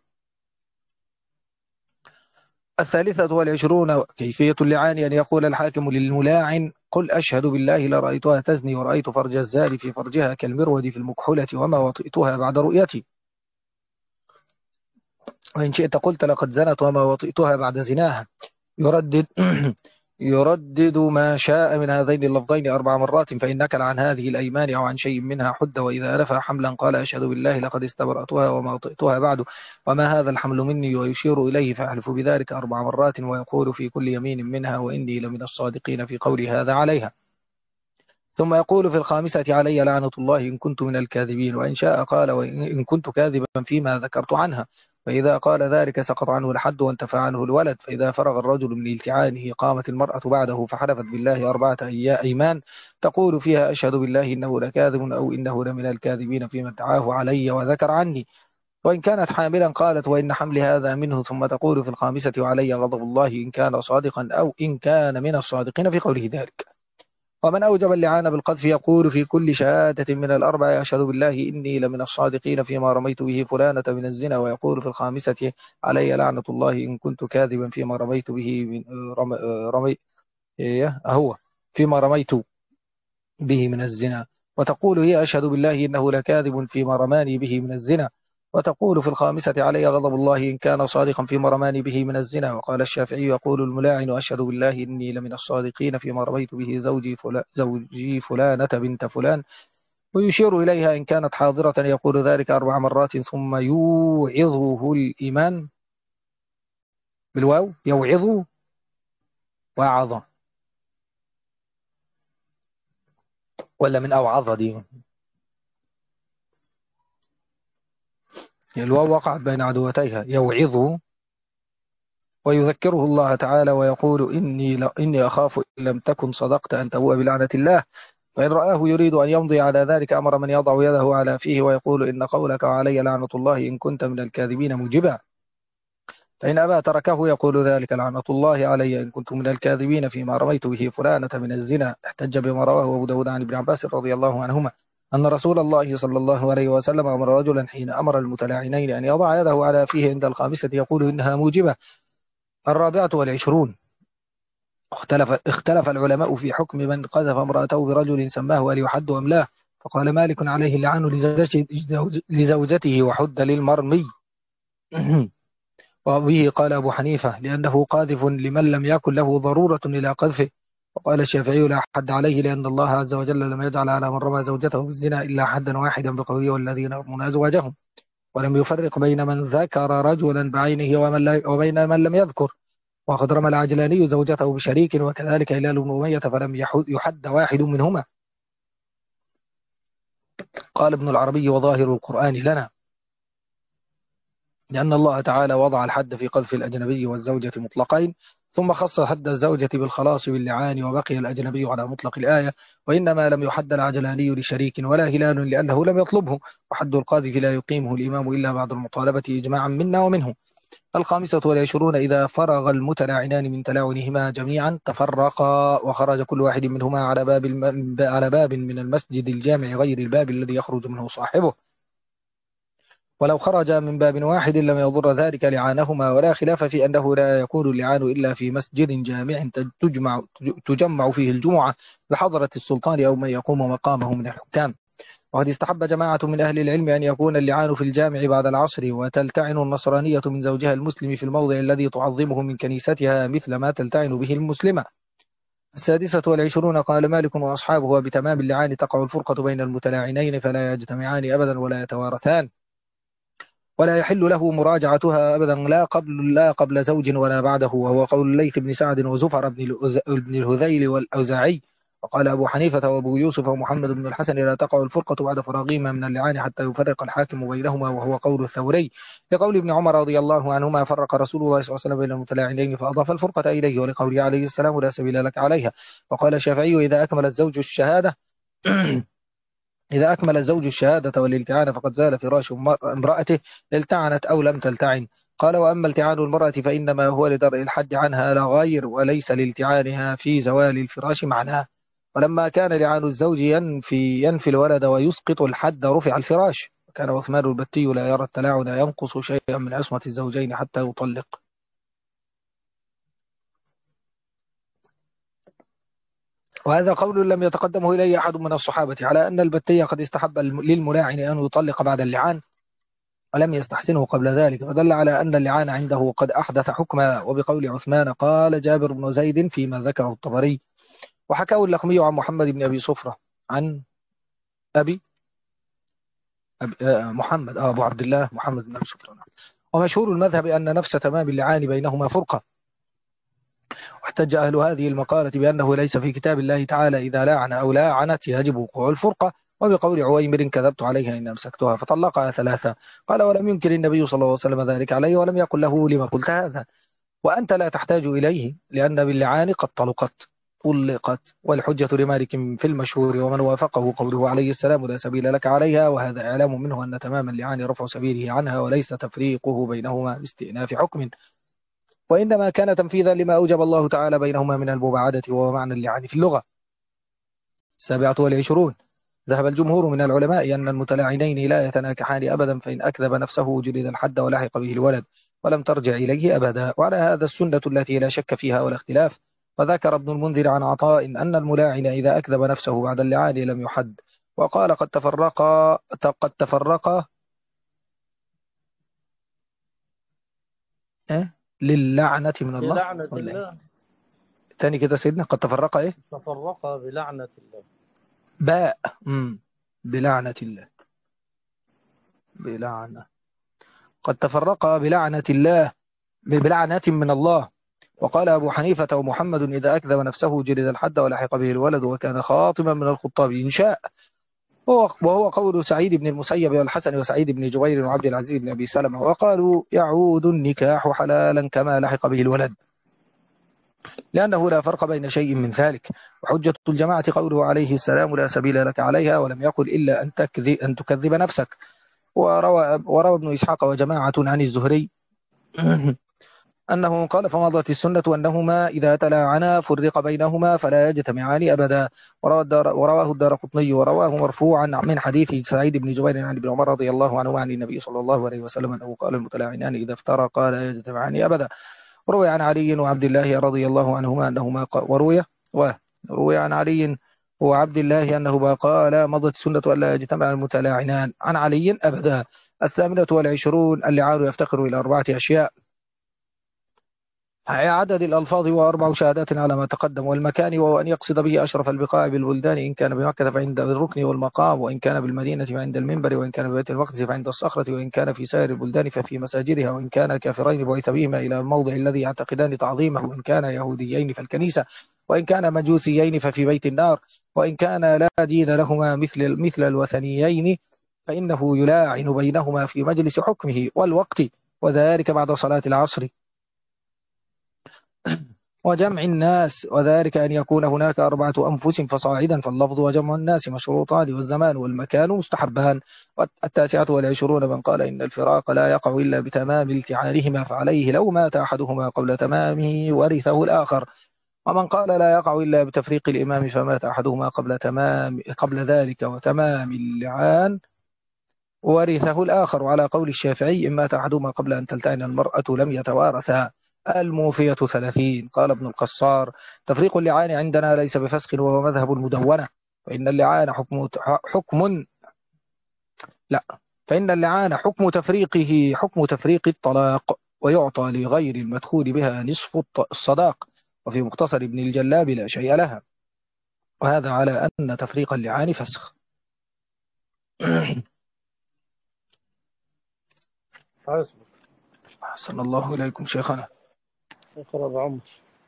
23 كيفية اللعان أن يقول الحاكم للملاعن قل أشهد بالله لرأيتها تزني ورأيت فرج الزاني في فرجها كالمرود في المكحلة وما وطئتها بعد رؤيتي، وإن شئت قلت لقد زنت وما وطئتها بعد زناها. يردد يردد ما شاء من هذين اللفظين 4 مرات، فإن نكل عن هذه الأيمان أو عن شيء منها حد، وإذا نفى حملا قال أشهد بالله لقد استبرأتها وما وطئتها بعد وما هذا الحمل مني، ويشير إليه فأحلف بذلك 4 مرات، ويقول في كل يمين منها وإني لمن الصادقين في قول هذا عليها، ثم يقول في الخامسة علي لعنة الله إن كنت من الكاذبين، وإن شاء قال وإن كنت كاذبا فيما ذكرت عنها، فإذا قال ذلك سقط عنه الحد وانتفى عنه الولد. فإذا فرغ الرجل من التعانه قامت المرأة بعده فحلفت بالله 4 أيمان تقول فيها أشهد بالله إنه لكاذب أو إنه لمن الكاذبين فيما ادعاه علي وذكر عني، وإن كانت حاملا قالت وإن حملي هذا منه، ثم تقول في الخامسة علي غضب الله إن كان صادقا أو إن كان من الصادقين في قوله ذلك. ومن أوجب اللعان بالقذف يقول في كل شهادة من الأربع أشهد بالله إني لمن الصادقين فيما رميت به فلانة من الزنا، ويقول في الخامسة علي لعنة الله إن كنت كاذبا فيما رميت به من رمي هو فيما رميت به من الزنا، وتقول هي أشهد بالله إنه لكاذب فيما رماني به من الزنا، وتقول في الخامسة علي غضب الله إن كان صادقا فيما رماني به من الزنا. وقال الشافعي يقول الملاعن أشهد بالله إني لمن الصادقين فيما رميت به زوجي فلانة بنت فلان، ويشير إليها إن كانت حاضرة يقول ذلك 4 مرات ثم يوعظه الإيمان بالواو يوعظ وعظ، ولا من أوعظ دي الواو وقعت بين عدوتيها يوعظ ويذكره الله تعالى ويقول إني أخاف إن لم تكن صدقت أن تبوء بلعنة الله. فإن رآه يريد أن يمضي على ذلك أمر من يضع يده على فيه ويقول إن قولك وعلي لعنة الله إن كنت من الكاذبين موجبا. فإن أبى تركه يقول ذلك لعنة الله علي إن كنت من الكاذبين فيما رميت به فلانة من الزنا. احتج بما رواه أبو داود عن ابن عباس رضي الله عنهما أن رسول الله صلى الله عليه وسلم أمر رجلا حين أمر المتلاعنين أن يضع يده على فيه عند الخامسة يقول إنها موجبة. 24. اختلف العلماء في حكم من قذف امرأته برجل سماه هل يحد أم لا. فقال مالك عليه اللعان لزوجته وحد للمرمي. وبه قال أبو حنيفة لأنه قاذف لمن لم يكن له ضرورة إلى قذفه. وقال الشافعي لا حد عليه لأن الله عز وجل لم يجعل على من رمى زوجته بالزنا إلا حدا واحدا بقوله والذين يرمون أزواجهم، ولم يفرق بين من ذكر رجلا بعينه وبين من لم يذكر. وقد رمى العجلاني زوجته بشريك وكذلك هلال بن أمية فلم يحد واحد منهما. قال ابن العربي وظاهر القرآن لنا لأن الله تعالى وضع الحد في قذف الأجنبي والزوجة مطلقين ثم خص حد الزوجة بالخلاص باللعان وبقي الأجنبي على مطلق الآية. وإنما لم يحد العجلاني لشريك ولا هلال لأنه لم يطلبه. وحد القاذف لا يقيمه الإمام إلا بعد المطالبة إجماعا منا ومنه. 25. إذا فرغ المتلاعنان من تلاعنهما جميعا تفرقا وخرج كل واحد منهما على باب من المسجد الجامع غير الباب الذي يخرج منه صاحبه. ولو خرج من باب واحد لم يضر ذلك لعانهما ولا خلاف في أنه لا يكون اللعان إلا في مسجد جامع تجمع فيه الجمعة بحضرة السلطان أو من يقوم مقامه من الحكام. وقد استحب جماعة من أهل العلم أن يكون اللعان في الجامع بعد العصر. وتلتعن النصرانية من زوجها المسلم في الموضع الذي تعظمه من كنيستها مثل ما تلتعن به المسلمة. 26. قال مالك وأصحابه وبتمام اللعان تقع الفرقة بين المتلاعنين فلا يجتمعان أبدا ولا يتوارثان ولا يحل له مراجعتها أبدا لا قبل زوج ولا بعده. وهو قول الليث بن سعد وزفر بن الهذيل والأوزاعي. وقال أبو حنيفة وأبو يوسف ومحمد بن الحسن لا تقع الفرقة بعد فراغهما من اللعان حتى يفرق الحاكم بينهما وهو قول الثوري. لقول ابن عمر رضي الله عنهما فرق رسول الله صلى الله عليه وسلم بين المتلاعنين فأضاف الفرقة إليه ولقوله عليه السلام لا سبيل لك عليها. وقال الشافعي إذا أكمل الزوج الشهادة إذا أكمل الزوج الشهادة والالتعان فقد زال فراش امرأته التعنت أو لم تلتعن. قال وأما التعان المرأة فإنما هو لدرء الحد عنها لا غير وليس لالتعانها في زوال الفراش معناه. ولما كان لعان الزوج ينفي الولد ويسقط الحد رفع الفراش. وكان عثمان البتي لا يرى التلاعن ينقص شيئا من عصمة الزوجين حتى يطلق. وهذا قول لم يتقدمه إليه أحد من الصحابة على أن البتي قد استحب للملاعن أن يطلق بعد اللعان ولم يستحسنه قبل ذلك. ودل على أن اللعان عنده قد أحدث حكما. وبقول عثمان قال جابر بن زيد فيما ذكره الطبري. وحكاه اللخمي عن محمد بن أبي صفرة عن محمد أبو عبد الله محمد بن أبي صفرة. ومشهور المذهب أن نفس تمام اللعان بينهما فرقة. واحتج أهل هذه المقالة بأنه ليس في كتاب الله تعالى إذا لاعن أو لاعنت يجب وقوع الفرقة. وبقول عويمر كذبت عليها إن أمسكتها فطلقها 3. قال ولم ينكر النبي صلى الله عليه وسلم ذلك عليه ولم يقل له لما قلت هذا وأنت لا تحتاج إليه لأن باللعان قد طلقت. والحجة لمالك في المشهور ومن وافقه قوله عليه السلام لا سبيل لك عليها. وهذا إعلام منه أن تمام اللعان رفع سبيله عنها وليس تفريقه بينهما باستئناف حكم وإنما كان تنفيذا لما أوجب الله تعالى بينهما من المباعدة وهو معنى اللعان في اللغة. 27. ذهب الجمهور من العلماء أن المتلاعنين لا يتناكحان أبدا فإن أكذب نفسه جلد الحد ولحق به الولد ولم ترجع إليه أبدا. وعلى هذا السنة التي لا شك فيها ولا اختلاف. وذكر ابن المنذر عن عطاء أن الملاعن إذا أكذب نفسه بعد اللعان لم يحد. وقال قد تفرق للعنة من الله بلعنة الله. تاني كده سيدنا قد تفرق إيه؟ تفرق بلعنة الله. باء بلعنة الله بلعنة. قد تفرق بلعنة الله بلعنة من الله. وقال أبو حنيفة ومحمد إذا أكذب نفسه جلد الحد ولحق به الولد وكان خاطبا من الخطاب إن شاء. وهو قول سعيد بن المسيب والحسن وسعيد بن جبير وعبد العزيز بن أبي سلمة، وقالوا يعود النكاح حلالا كما لحق به الولد، لأنه لا فرق بين شيء من ذلك. وحجة الجماعة قوله عليه السلام لا سبيل لك عليها، ولم يقل إلا أن تكذب نفسك. وروى ابن إسحاق وجماعة عن الزهري أنه قال فمضت السنة أنهما إذا تلاعنا فرق بينهما فلا يجتمعان أبدا. ورواه الدارقطني ورواه مرفوعا من حديث سعيد بن جبير عن ابن عمر رضي الله عنه عن النبي صلى الله عليه وسلم أنه قال المتلاعنان إذا افترقا لا يجتمعان أبدا. وروي عن علي وعبد الله رضي الله عنهما أنهما وروي عن علي وعبد الله أنه قال مضت السنة ألا يجتمع المتلاعنان عن علي أبدا. 28 اللعان يفتقر إلى 4 أشياء: عدد الألفاظ وأربع شهادات على ما تقدم، والمكان وهو أن يقصد به أشرف البقاع بالبلدان، إن كان بمكة فعند الركن والمقام، وإن كان بالمدينة فعند المنبر، وإن كان ببيت المقدس فعند الصخرة، وإن كان في سائر البلدان ففي مساجدها، وإن كان كافرين بعث بهما إلى الموضع الذي يعتقدان تعظيمه، وإن كان يهوديين فالكنيسة، وإن كان مجوسيين ففي بيت النار، وإن كان لا دين لهما مثل الوثنيين فإنه يلاعن بينهما في مجلس حكمه والوقت، وذلك بعد صلاة العصر وجمع الناس، وذلك أن يكون هناك 4 أنفس فصاعدا، فاللفظ وجمع الناس مشروطان، والزمان والمكان مستحبان. 29 من قال إن الفراق لا يقع إلا بتمام التعانهما، فعليه لو مات أحدهما قبل تمامه ورثه الآخر. ومن قال لا يقع إلا بتفريق الإمام فمات أحدهما قبل ذلك وتمام اللعان ورثه الآخر. على قول الشافعي إن مات أحدهما قبل أن تلتعن المرأة لم يتوارثا. الموفية 30. قال ابن القصار تفريق اللعان عندنا ليس بفسق، وهو مذهب المدونة، فإن اللعان حكم لا فإن اللعان حكم تفريق الطلاق، ويعطى لغير المدخول بها نصف الصداق. وفي مختصر ابن الجلاب لا شيء لها، وهذا على أن تفريق اللعان فسخ. حسبك. أحسن الله إليكم شيخنا. اقرأ بعمر.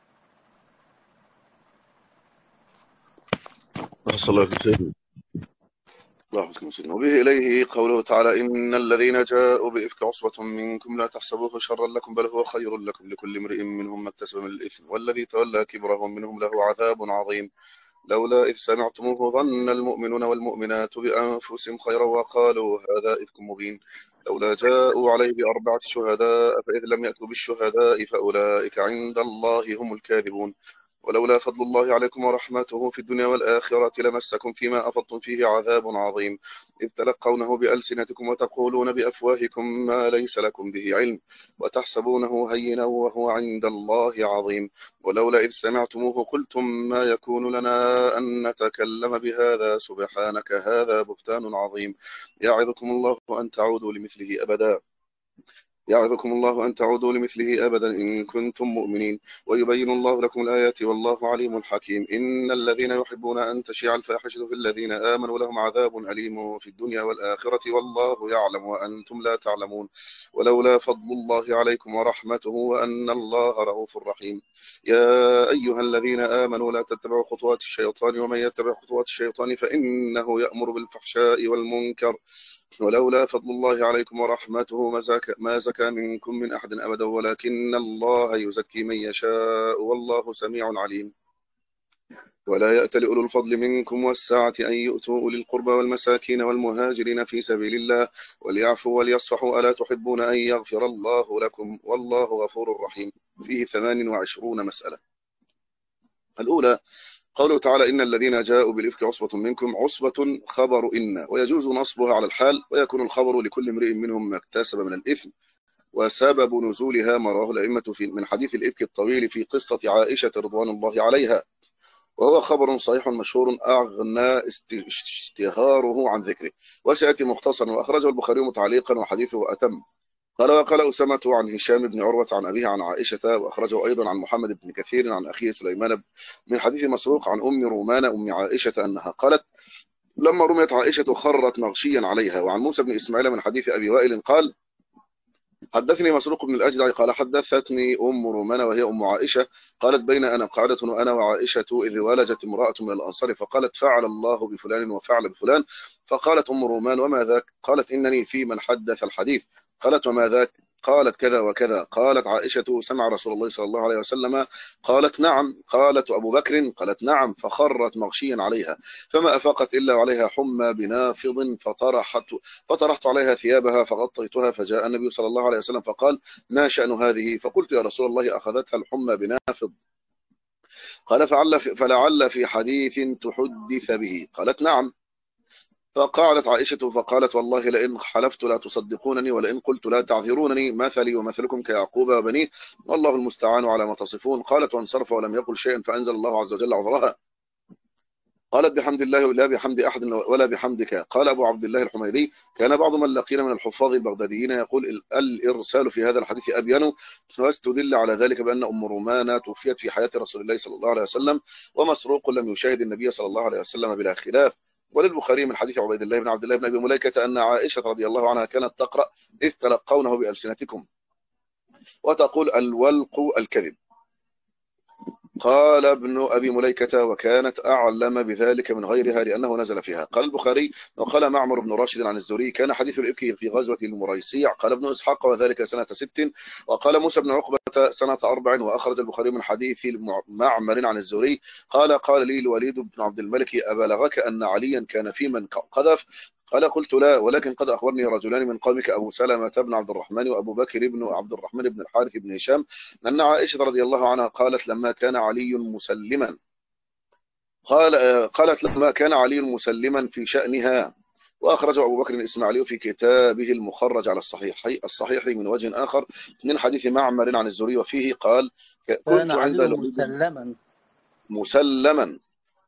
صلى الله عليه وسلم. اللهم صل وسلم. وبه إليه قوله تعالى إن الذين جاءوا بإفك عصبة منكم لا تحسبوه شرا لكم بل هو خير لكم لكل امرئ منهم ما اكتسب من الإثم والذي تولى كبره منهم له عذاب عظيم. لولا إذ سمعتموه ظن المؤمنون والمؤمنات بأنفسهم خيرا وقالوا هذا إفك مبين. لولا جاءوا عليه ب4 شهداء فإذ لم يأتوا بالشهداء فأولئك عند الله هم الكاذبون. ولولا فضل الله عليكم ورحمته في الدنيا والآخرة لمسكم فيما أفضتم فيه عذاب عظيم، إذ تلقونه بألسنتكم وتقولون بأفواهكم ما ليس لكم به علم وتحسبونه هينا وهو عند الله عظيم. ولولا إذ سمعتموه قلتم ما يكون لنا أن نتكلم بهذا سبحانك هذا بهتان عظيم. يعظكم الله أن تعودوا لمثله أبدا إن كنتم مؤمنين، ويبين الله لكم الآيات والله عليم حكيم. إن الذين يحبون أن تشيع الفاحشة في الذين آمنوا لهم عذاب أليم في الدنيا والآخرة والله يعلم وأنتم لا تعلمون. ولولا فضل الله عليكم ورحمته وأن الله رؤوف رحيم. يا أيها الذين آمنوا لا تتبعوا خطوات الشيطان ومن يتبع خطوات الشيطان فإنه يأمر بالفحشاء والمنكر. ولولا فضل الله عليكم ورحمته ما زكى منكم من أحد أبدا ولكن الله يزكي من يشاء والله سميع عليم. ولا يأتل أولو الفضل منكم والسعة أن يؤتوا أولي القربى والمساكين والمهاجرين في سبيل الله وليعفوا وليصفحوا ألا تحبون أن يغفر الله لكم والله غفور رحيم. فيه 28 مسألة. الأولى قوله تعالى إن الذين جاءوا بالإفك عصبة منكم. عصبة خبر إن، ويجوز نصبها على الحال، ويكون الخبر لكل امرئ منهم ما اكتسب من الإثم. وسبب نزولها ما رواه الأئمة من حديث الإفك الطويل في قصة عائشة رضوان الله عليها، وهو خبر صحيح مشهور أغنى اشتهاره عن ذكره، وسيأتي مختصرا وأخرجه البخاري متعليقا وحديثه أتم. قال وقال أسامة عن هشام بن عروة عن أبيه عن عائشة، وأخرجه أيضا عن محمد بن كثير عن أخيه سليمان من حديث مسروق عن أم رومان أم عائشة أنها قالت لما رميت عائشة خرت مغشيا عليها. وعن موسى بن إسماعيل من حديث أبي وائل قال حدثني مسروق بن الأجدع قال حدثتني أم رومان وهي أم عائشة قالت بين أنا قاعدة وأنا وعائشة إذ ولجت امرأة من الأنصار فقالت فعل الله بفلان وفعل بفلان. فقالت أم رومان وما ذاك؟ قالت إنني في من حدث الحديث. قالت وما ذاك؟ قالت كذا وكذا. قالت عائشة سمع رسول الله صلى الله عليه وسلم؟ قالت نعم. قالت أبو بكر؟ قالت نعم. فخرت مغشيا عليها فما أفاقت إلا عليها حمى بنافض فطرحت عليها ثيابها فغطيتها فجاء النبي صلى الله عليه وسلم فقال ما شأن هذه؟ فقلت يا رسول الله أخذتها الحمى بنافض. قال فلعل في حديث تحدث به. قالت نعم. فقالت عائشة فقالت والله لئن حلفت لا تصدقونني ولئن قلت لا تعذرونني مثلي ومثلكم كيعقوب وبنيه والله المستعان على ما تصفون. قالت وانصرف ولم يقل شيئا فأنزل الله عز وجل عذرها. قالت بحمد الله لا بحمد أحد ولا بحمدك. قال أبو عبد الله الحميدي كان بعض من لقينا من الحفاظ البغداديين يقول الإرسال في هذا الحديث أبين واستدل على ذلك بأن أم رومان توفيت في حياة رسول الله صلى الله عليه وسلم ومسروق لم يشاهد النبي صلى الله عليه وسلم بلا خلاف. وللبخاري من حديث عبيد الله بن عبد الله بن أبي مليكة أن عائشة رضي الله عنها كانت تقرأ إذ تلقونه بألسنتكم وتقول الولق الكذب. قال ابن أبي مليكة وكانت أعلم بذلك من غيرها لأنه نزل فيها. قال البخاري وقال معمر بن راشد عن الزهري كان حديث الإفك في غزوة المريسيع. قال ابن إسحاق وذلك سنة 6. وقال موسى بن عقبة سنة 4. وأخرج البخاري من حديث معمر عن الزهري قال لي الوليد بن عبد الملك أبلغك أن عليا كان في من قذف؟ قال قلت لا ولكن قد أخبرني رجلان من قومك أبو سلمة بن عبد الرحمن وأبو بكر بن عبد الرحمن بن الحارث بن هشام أن عائشة رضي الله عنها قالت لما كان علي مسلما قالت لما كان علي مسلما في شأنها. وأخرج أبو بكر الإسماعيلي في كتابه المخرج على الصحيح من وجه آخر من حديث معمر عن الزهري وفيه قال كان كنت عند علي مسلما.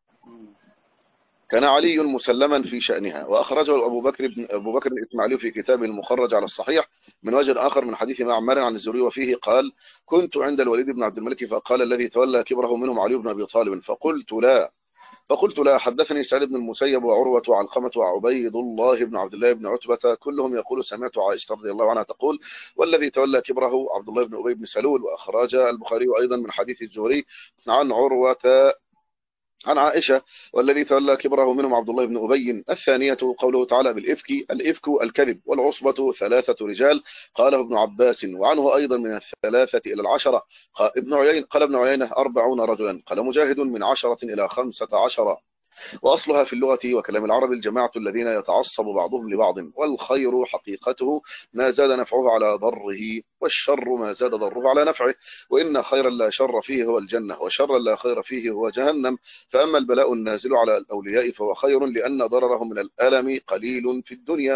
كان علي مسلما في شأنها. وأخرجه أبو بكر الإسماعيلي في كتابه المخرج على الصحيح من وجه آخر من حديث معمر عن الزهري وفيه قال كنت عند الوليد بن عبد الملك فقال الذي تولى كبره منهم علي بن أبي طالب فقلت لا حدثني سعيد بن المسيب وعروة وعلقمة وعبيد الله بن عبد الله بن عتبة كلهم يقول سمعت عائشة رضي الله عنها تقول والذي تولى كبره عبد الله بن أبي بن سلول. وأخرج البخاري أيضا من حديث الزهري عن عروة عن عائشة والذي تولى كبره منهم عبد الله بن أبي. الثانية قوله تعالى الإفك الكذب والعصبة 3 رجال قاله ابن عباس وعنه أيضا من 3 إلى 10. قال ابن عيينة 40 رجلا. قال مجاهد من 10 إلى 15. وأصلها في اللغة وكلام العرب الجماعة الذين يتعصب بعضهم لبعض والخير حقيقته ما زاد نفعه على ضره والشر ما زاد ضره على نفعه وإن خيرا لا شر فيه هو الجنة وشرا لا خير فيه هو جهنم. فأما البلاء النازل على الأولياء فهو خير لأن ضررهم من الألم قليل في الدنيا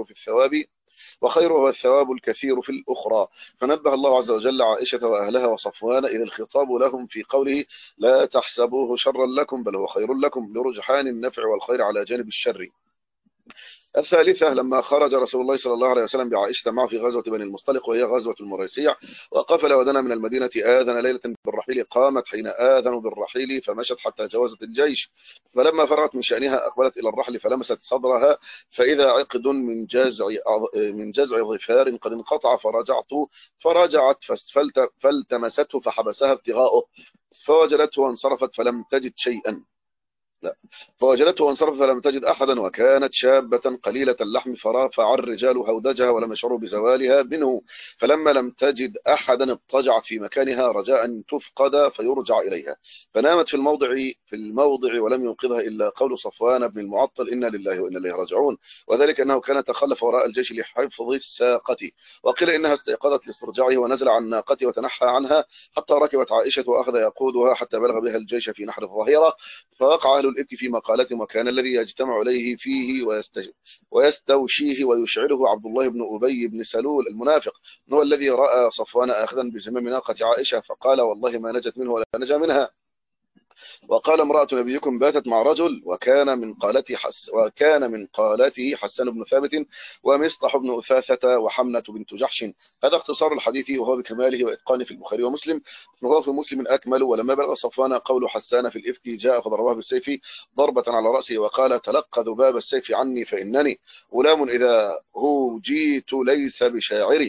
وخيره الثواب الكثير في الأخرى. فنبه الله عز وجل عائشة وأهلها وصفوان إذ الخطاب لهم في قوله لا تحسبوه شرا لكم بل هو خير لكم لرجحان النفع والخير على جانب الشر. الثالثة لما خرج رسول الله صلى الله عليه وسلم بعائشة معه في غزوة بني المصطلق وهي غزوة المريسيع وقفل ودنا من المدينة آذن ليلة بالرحيل قامت حين آذنوا بالرحيل فمشت حتى جاوزت الجيش فلما فرغت من شأنها أقبلت إلى الرحل فلمست صدرها فإذا عقد من جزع ظفار قد انقطع فرجعت فالتمسته فحبسها ابتغاؤه فوجدته وانصرفت فلم تجد شيئا فوجدته وانصرف فلم تجد أحدا وكانت شابة قليلة اللحم فرافع الرجال هودجها ولم يشعروا بزوالها منه فلما لم تجد أحدا اضطجعت في مكانها رجاء أن تفقد فيرجع إليها فنامت في الموضع ولم ينقذها إلا قول صفوان بن المعطل إنا لله وإنا إليه راجعون وذلك أنه كان تخلف وراء الجيش لحفظ الساقة وقيل إنها استيقظت لاسترجاعه ونزل عن ناقته وتنحى عنها حتى ركبت عائشة وأخذ يقودها حتى بلغ بها الجيش في نحر الظهيرة فوقع أهل الإفك في مقالتهم وكان الذي يجتمع إليه فيه ويستوشيه ويشعره عبد الله بن أبي بن سلول المنافق هو الذي رأى صفوان آخذا بزمام ناقة عائشة فقال والله ما نجت منه ولا نجا منها. وقال امرأة نبيكم باتت مع رجل وكان من قالته حسان بن ثابت ومصطح بن أثاثة وحمنة بنت جحش. هذا اختصار الحديث وهو بكماله وإتقانه في البخاري ومسلم وهو في مسلم أكمل. ولما بلغ صفوان قول حسان في الإفك جاء فضربه بالسيف ضربة على رأسه وقال تلقى ذباب السيف عني فإنني غلام إذا هوجيت ليس بشاعري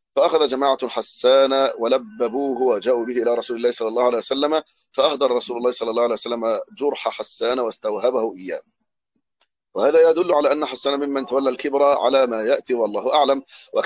فأخذ جماعة حسان ولببوه وجاءوا به إلى رسول الله صلى الله عليه وسلم، فأهدر رسول الله صلى الله عليه وسلم جرح حسان واستوهبه إياه. وهذا يدل على أن حسان ممن تولى الكبر على ما يأتي والله أعلم.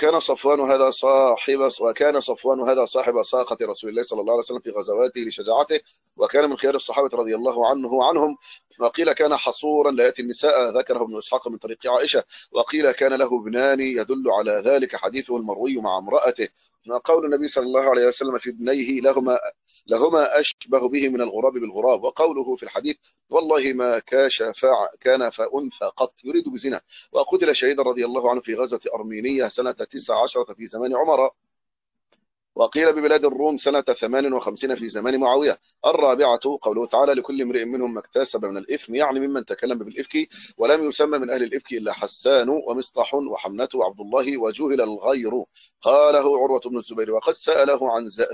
وكان صفوان هذا صاحب ساقة رسول الله صلى الله عليه وسلم في غزواته لشجاعته، وكان من خيار الصحابة رضي الله عنهم. وقيل كان حصورا لا يأتي النساء، ذكره ابن إسحاق من طريق عائشة. وقيل كان له ابنان يدل على ذلك حديثه المروي مع امرأته. قول النبي صلى الله عليه وسلم في ابنيه لهما أشبه به من الغراب بالغراب. وقوله في الحديث والله ما كان فأنثى قط، يريد بزنا. وقتل شهيدا رضي الله عنه في غزوة أرمينية سنة 19 في زمان عمر، وقيل ببلاد الروم سنة 58 في زمان معاوية. الرابعة قوله تعالى لكل امرئ منهم ما اكتسب من الإثم، يعني ممن تكلم بالإفك، ولم يسمى من أهل الإفك إلا حسان ومصطح وحمنة وعبد الله وجهل الغير. قاله عروة بن الزبير. وقد سأله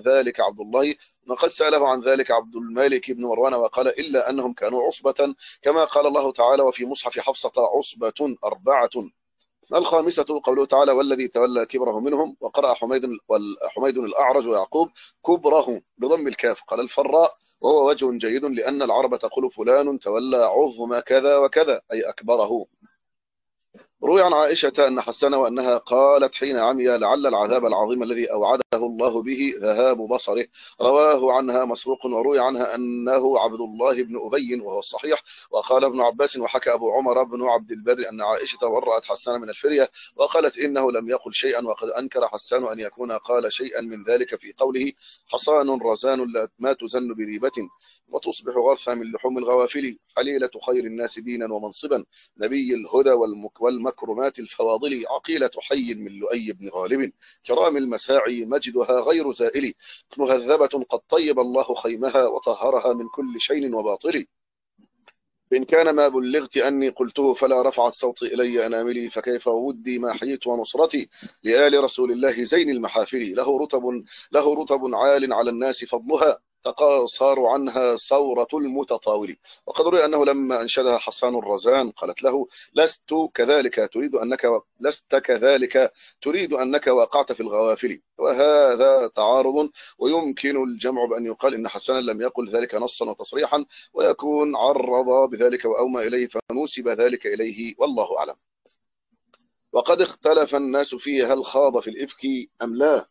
عن ذلك عبد الملك بن مروان وقال إلا أنهم كانوا عصبة، كما قال الله تعالى وفي مصحف حفصة عصبة 4. الخامسة قوله تعالى والذي تولى كبره منهم. وقرأ حميد الأعرج ويعقوب كبره بضم الكاف. قال الفراء وهو وجه جيد لأن العرب تقول فلان تولى عظم كذا وكذا، أي أكبره. روي عن عائشة أن حسن وأنها قالت حين عمي لعل العذاب العظيم الذي أوعده الله به ذهاب بصره. رواه عنها مسروق. وروي عنها أنه عبد الله بن أبي وهو الصحيح. وقال ابن عباس وحكى أبو عمر بن عبد البر أن عائشة ورأت حسان من الفرية وقالت إنه لم يقل شيئا، وقد أنكر حسان أن يكون قال شيئا من ذلك في قوله حصان رزان ما تزن بريبة وتصبح غرفا من لحوم الغوافل، حليلة خير الناس دينا ومنصبا، نبي الهدى والمكرمات الفواضل، عقيلة حي من لؤي بن غالب، كرام المساعي مجدها غير زائل، مهذبة قد طيب الله خيمها وطهرها من كل شين وباطل. إن كان ما بلغت أني قلته فلا رفعت صوتي إلي أناملي، فكيف ودي ما حييت ونصرتي لآل رسول الله زين المحافل، له رتب عال على الناس فضلها، تقاصر عنها ثورة المتطاول. وقد روي أنه لما أنشدها حسان الرزان قالت له لست كذلك تريد أنك وقعت في الغوافل. وهذا تعارض، ويمكن الجمع بأن يقال إن حسان لم يقل ذلك نصا وتصريحا، ويكون عرض بذلك وأومى إليه فنسب ذلك إليه، والله أعلم. وقد اختلف الناس فيه هل خاض في الإفك أم لا.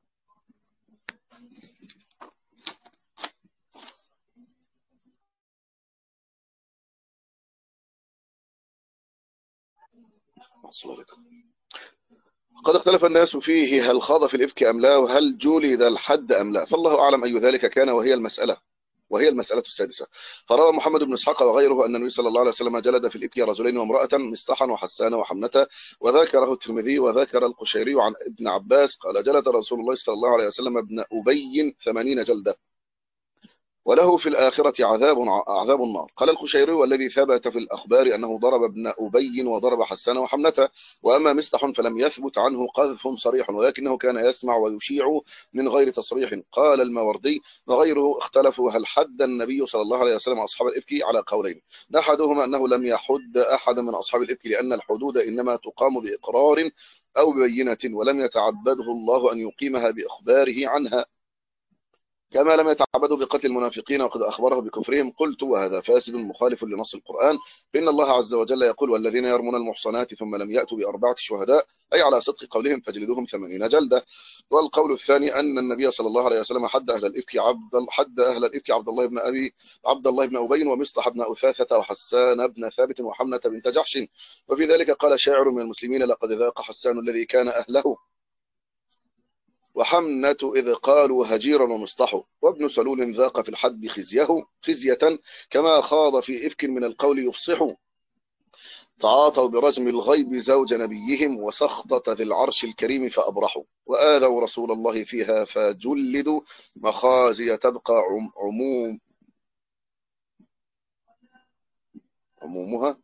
قد اختلف الناس فيه هل خاض في الإفك أم لا، وهل جلد الحد أم لا، فالله أعلم أي ذلك كان، وهي المسألة السادسة. فروى محمد بن إسحاق وغيره أن النبي صلى الله عليه وسلم جلد في الإفك رجلين وامرأة مصطحا وحسان وحمنة، وذكره الترمذي. وذكر القشيري عن ابن عباس قال جلد رسول الله صلى الله عليه وسلم ابن أبي 80 جلدة، وله في الآخرة عذاب النار. قال الخشيري والذي ثبت في الأخبار أنه ضرب ابن أبي وضرب حسان وحمنة. وأما مصطح فلم يثبت عنه قذف صريح، ولكنه كان يسمع ويشيع من غير تصريح. قال الماوردي وغيره اختلفوا هل حد النبي صلى الله عليه وسلم أصحاب الإفك على قولين. أحدهما أنه لم يحد أحد من أصحاب الإفك، لأن الحدود إنما تقام بإقرار أو ببينة، ولم يتعبده الله أن يقيمها بإخباره عنها، كما لم يتعبدوا بقتل المنافقين وقد أخبره بكفرهم. قلت وهذا فاسد مخالف لنص القرآن، فإن الله عز وجل يقول والذين يرمون المحصنات ثم لم يأتوا ب4 شهداء، أي على صدق قولهم فاجلدوهم 80 جلدة. والقول الثاني أن النبي صلى الله عليه وسلم حد أهل الإفك عبد الله بن أبي ومصطح بن أثاثة وحسان بن ثابت وحمنة بنت جحش. وفي ذلك قال شاعر من المسلمين لقد ذاق حسان الذي كان أهله، وحمنة إذ قالوا هجيرا ومصطح، وابن سلول ذاق في الحد خزية كما خاض في إفك من القول يفصح. تعاطوا برجم الغيب زوج نبيهم وسخطة ذي العرش الكريم فأبرحوا، وآذوا رسول الله فيها فجلدوا، مخازي تبقى عمومها.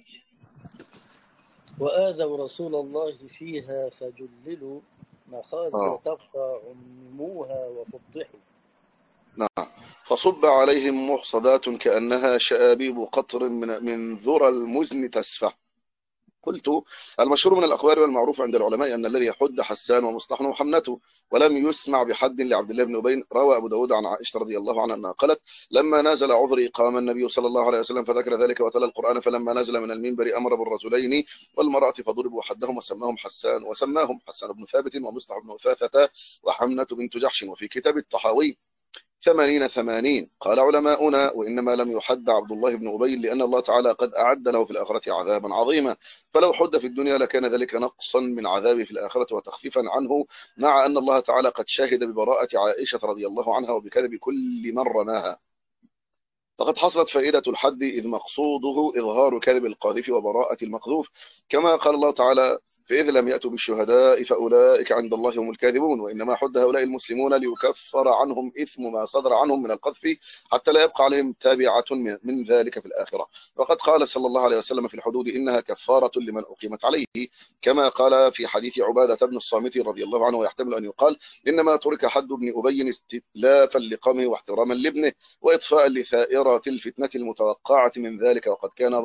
وآذوا رسول الله فيها فجللوا، مخازي تبقى عموها وفضحوا. نعم. فصب عليهم محصدات كأنها شآبيب قطر من ذرى المزن تسفح، قلت: المشهور من الأقوال والمعروف عند العلماء أن الذي يحد حسان ومصطحن وحمنته، ولم يسمع بحد لعبد الله بن أبي. روى أبو داود عن عائشة رضي الله عنها أنها قالت: لما نزل عذري قام النبي صلى الله عليه وسلم فذكر ذلك وتلا القرآن، فلما نزل من المنبر أمر بالرجلين والمرأة فضربوا حدهم وسماهم حسان بن ثابت ومصطح بن أثاثة وحمنة بنت جحش. وفي كتاب الطحاوي 80 قال علماؤنا: وإنما لم يحد عبد الله بن أبي لأن الله تعالى قد أعد له في الآخرة عذابا عظيما، فلو حد في الدنيا لكان ذلك نقصا من عذابه في الآخرة وتخفيفا عنه، مع أن الله تعالى قد شهد ببراءة عائشة رضي الله عنها وبكذب كل من رماها. فقد حصلت فائدة الحد إذ مقصوده إظهار كذب القاذف وبراءة المقذوف، كما قال الله تعالى: فإذ لم يأتوا بالشهداء فأولئك عند الله هم الكاذبون. وإنما حد هؤلاء المسلمون ليكفر عنهم إثم ما صدر عنهم من القذف حتى لا يبقى عليهم تابعة من ذلك في الآخرة. وقد قال صلى الله عليه وسلم في الحدود: إنها كفارة لمن أقيمت عليه، كما قال في حديث عبادة بن الصامت رضي الله عنه: ويحتمل أن يقال إنما ترك حد ابن أبي استتلافا لقومه واحتراما لابنه وإطفاء لثائرة الفتنة المتوقعة من ذلك، وقد كان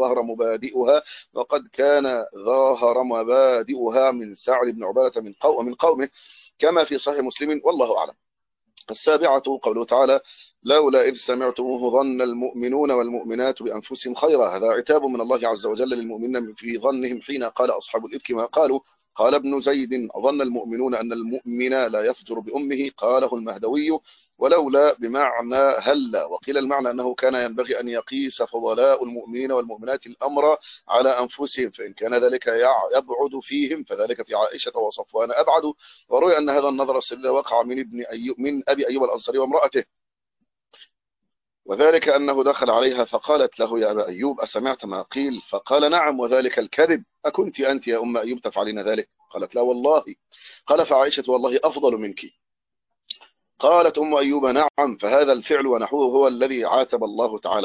ظاهر مبادئها من سعد بن عبادة من قومه، كما في صحيح مسلم، والله أعلم. 7 قوله تعالى: لولا إذ سمعتموه ظن المؤمنون والمؤمنات بأنفسهم خيرا. هذا عتاب من الله عز وجل للمؤمنين في ظنهم حين قال أصحاب الإفك ما قالوا. قال ابن زيد: ظن المؤمنون أن المؤمن لا يفجر بأمه، قاله المهدوي. ولولا بمعنى هلا، وقيل المعنى أنه كان ينبغي أن يقيس فضلاء المؤمنين والمؤمنات الأمر على أنفسهم، فإن كان ذلك يبعد فيهم فذلك في عائشة وصفوان أبعد. وروي أن هذا النظر السديد وقع من أبي أيوب الأنصاري وامرأته، وذلك أنه دخل عليها فقالت له: يا أبا أيوب أسمعت ما قيل؟ فقال: نعم، وذلك الكذب. أكنت أنت يا أم أيوب تفعلين ذلك؟ قالت: لا والله. قال: فعائشة والله أفضل منك. قالت أم أيوب: نعم، فهذا الفعل ونحوه هو الذي عاتب الله تعالى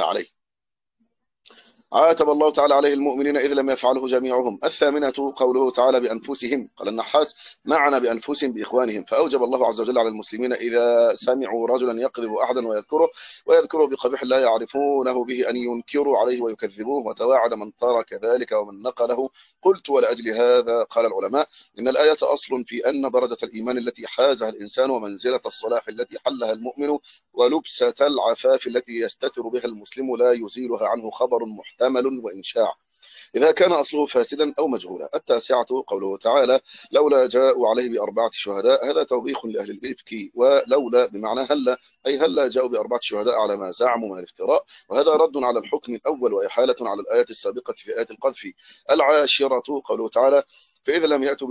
عليه المؤمنين إذ لم يفعله جميعهم. 8 قوله تعالى: بأنفسهم. قال النحاس: معنى بأنفسهم بإخوانهم، فأوجب الله عز وجل على المسلمين إذا سمعوا رجلا يقذف أحدا ويذكره بقبيح لا يعرفونه به أن ينكروا عليه ويكذبوه، وتواعد من ترك ذلك ومن نقله. قلت: ولأجل هذا قال العلماء إن الآية أصل في أن درجة الإيمان التي حازها الإنسان ومنزلة الصلاح التي حلها المؤمن ولبسة العفاف التي يستتر بها المسلم لا يزيلها عنه خبر محتمل وإنشاع، إذا كان أصله فاسدا أو مجهولا. 9 قوله تعالى: لولا جاءوا عليه ب4 شهداء. هذا توبيخ لأهل الإفك، ولولا بمعنى هلا، أي هلا جاءوا ب4 شهداء على ما زعموا من الافتراء، وهذا رد على الحكم الأول وإحالة على الآية السابقة في آية القذف. 10 قوله تعالى: فإذا لم يأتوا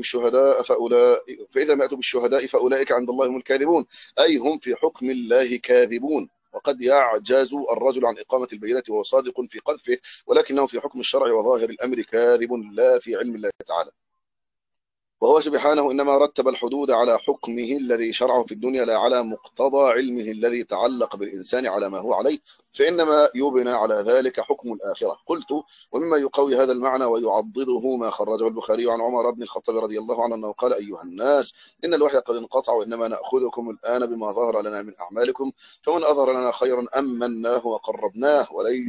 بالشهداء فأولئك عند الله هم الكاذبون، أي هم في حكم الله كاذبون. وقد يعجز الرجل عن إقامة البينة وهو صادق في قذفه، ولكنه في حكم الشرع وظاهر الأمر كاذب لا في علم الله تعالى. وهو سبحانه إنما رتب الحدود على حكمه الذي شرعه في الدنيا لا على مقتضى علمه الذي تعلق بالإنسان على ما هو عليه، فإنما يبنى على ذلك حكم الآخرة. قلت: ومما يقوي هذا المعنى ويعضده ما خرجه البخاري عن عمر بن الخطاب رضي الله عنه أنه قال: أيها الناس، إن الوحي قد انقطع، وإنما نأخذكم الآن بما ظهر لنا من أعمالكم، فمن أظهر لنا خيرا أمناه وقربناه،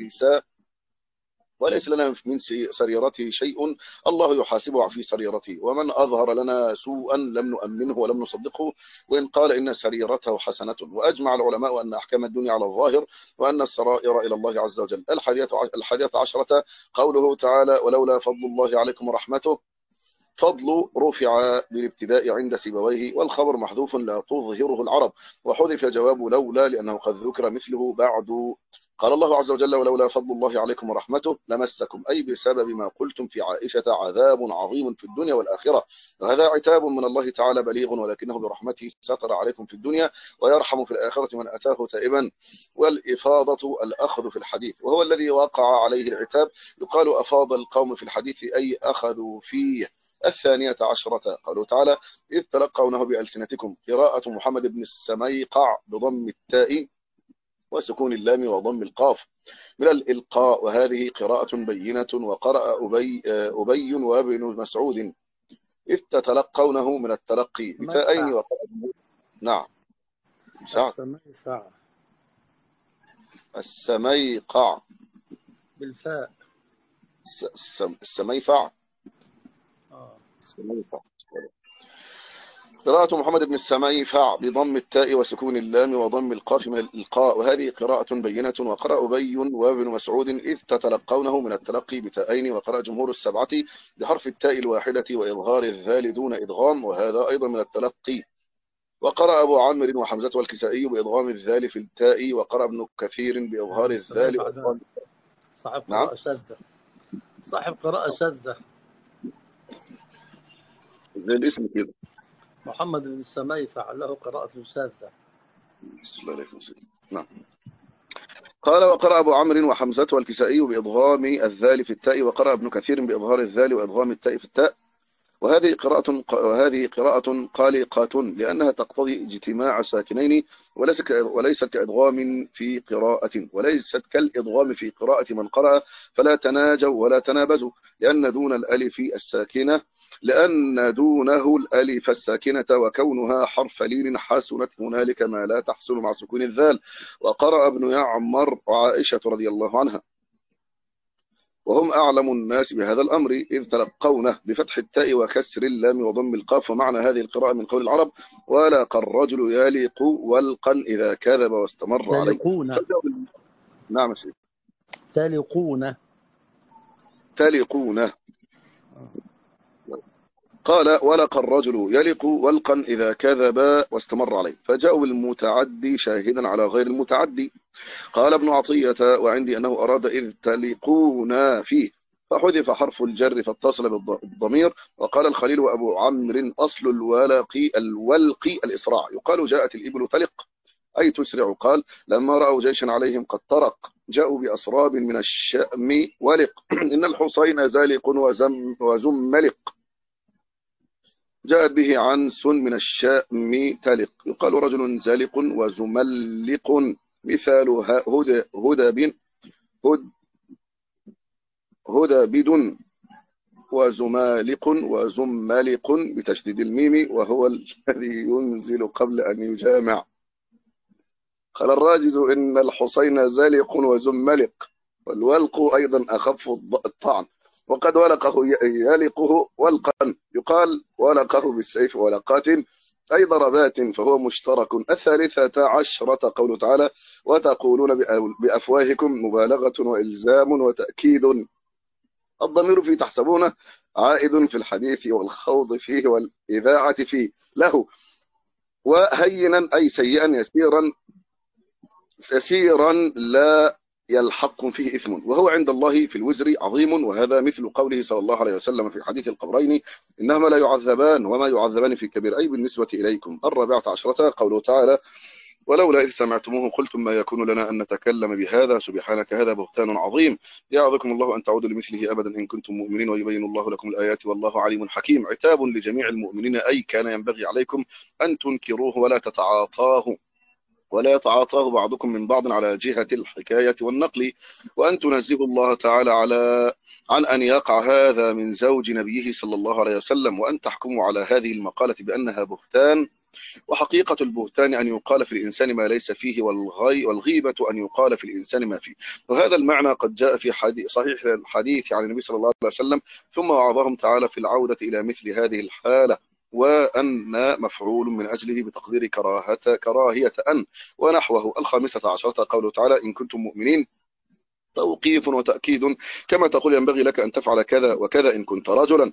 وليس لنا من سريرته شيء الله يحاسبه في سريرته، ومن أظهر لنا سوءا لم نؤمنه ولم نصدقه وإن قال إن سريرته حسنة. وأجمع العلماء أن أحكام الدنيا على الظاهر وأن السرائر إلى الله عز وجل. 11 قوله تعالى: ولولا فضل الله عليكم ورحمته. فضل رفع بالابتداء عند سيبويه، والخبر محذوف لا تظهره العرب، وحذف جواب لولا لأنه قد ذكر مثله بعد. قال الله عز وجل: ولولا فضل الله عليكم ورحمته لمسكم، أي بسبب ما قلتم في عائشة عذاب عظيم في الدنيا والآخرة. وهذا عتاب من الله تعالى بليغ، ولكنه برحمته ستر عليكم في الدنيا ويرحم في الآخرة من أتاه تائبا. والإفاضة الأخذ في الحديث، وهو الذي وقع عليه العتاب. يقال: أفاض القوم في الحديث، أي أخذوا فيه. 12 قالوا تعالى: إذ تلقونه بألسنتكم. قراءة محمد بن السميقع بضم التاء وسكون اللام وضم القاف من الإلقاء، وهذه قراءة بينة. وقرأ أبي وابن مسعود: إذ تتلقونه من التلقي بتاءين. نعم. السميقع بالفاء. السميفع. قراءة محمد بن السميفع بضم التاء وسكون اللام وضم القاف من الإلقاء، وهذه قراءة بينة. وقرأ أبي وابن مسعود إذ تتلقونه من التلقي بتاءين، وقرأ جمهور السبعة بحرف التاء الواحدة وإظهار الذال دون إدغام، وهذا أيضا من التلقي. وقرأ أبو عمرو وحمزة والكسائي بإدغام الذال في التاء، وقرأ ابن كثير بإظهار الذال وإدغام. صاحب نعم، قراءة شاذة، صاحب قراءة شاذة. زي الاسم كده. محمد بن السميفع له قراءة شاذة. نعم. قال وقرأ أبو عمرو وحمزة والكسائي بإضغام الذال في التاء، وقرأ ابن كثير بإظهار الذال وإضغام التاء في التاء، وهذه قراءة قالقة لأنها تقتضي اجتماع الساكنين، وليست كإضغام في قراءة، وليست كالإضغام في قراءة من قرأ فلا تناجوا ولا تنابزوا، لأن دونه الألف الساكنة وكونها حرف لين حسنت هنالك ما لا تحصل مع سكون الذال. وقرأ ابن يعمر وعائشة رضي الله عنها وهم أعلم الناس بهذا الأمر إذ تلقونه بفتح التاء وكسر اللام وضم القاف. ومعنى هذه القراءة من قول العرب: ولاقى الرجل يليق ولقا إذا كذب واستمر عليه. نعم يا سيدي. تلقونه. قال ولقى الرجل يلق ولقا إذا كذب واستمر عليه، فجاءوا بالمتعدي شاهدا على غير المتعدي. قال ابن عطية وعندي أنه أراد إذ تلقون فيه، فحذف حرف الجر فاتصل بالضمير. وقال الخليل وأبو عمرو أصل الولق الإسراع، يقال جاءت الإبل تلق أي تسرع. قال لما رأوا جيشا عليهم قد طرق جاءوا بأسراب من الشأم ولق إن الحسين زالق وزملق، جاءت به عنس من الشأم تلق، يقال رجل زالق وزملق. مثال هدبد وزمالق وزملق بتشديد الميم، وهو الذي ينزل قبل أن يجامع. قال الراجز إن الحسين زالق وزملق، والولق أيضا أخف الطعن، وقد ولقه يلقه ولقا، يقال ولقه بالسيف ولقات أي ضربات، فهو مشترك. 13 قوله تعالى: وتقولون بأفواهكم مبالغة وإلزام وتأكيد. الضمير في تحسبونه عائد في الحديث والخوض فيه والإذاعة فيه له. وهينا أي سيئا يسيرا لا يلحق فيه إثم، وهو عند الله في الوزر عظيم. وهذا مثل قوله صلى الله عليه وسلم في حديث القبرين: إنهما لا يعذبان وما يعذبان في كبير، أي بالنسبة إليكم. 14 قوله تعالى: ولولا إذ سمعتموه قلتم ما يكون لنا أن نتكلم بهذا سبحانك هذا بهتان عظيم. يعظكم الله أن تعودوا لمثله أبدا إن كنتم مؤمنين ويبين الله لكم الآيات والله عليم حكيم. عتاب لجميع المؤمنين، أي كان ينبغي عليكم أن تنكروه ولا يتعاطاه بعضكم من بعض على جهة الحكاية والنقل، وأن تنزهوا الله تعالى عن أن يقع هذا من زوج نبيه صلى الله عليه وسلم، وأن تحكموا على هذه المقالة بأنها بهتان. وحقيقة البهتان أن يقال في الإنسان ما ليس فيه، والغيبة أن يقال في الإنسان ما فيه. وهذا المعنى قد جاء في صحيح الحديث عن النبي صلى الله عليه وسلم. ثم وعظهم تعالى في العودة إلى مثل هذه الحالة، وأن مفعول من أجله بتقدير كراهية أن ونحوه. 15 قوله تعالى: إن كنتم مؤمنين، توقيف وتأكيد، كما تقول ينبغي لك أن تفعل كذا وكذا إن كنت رجلا.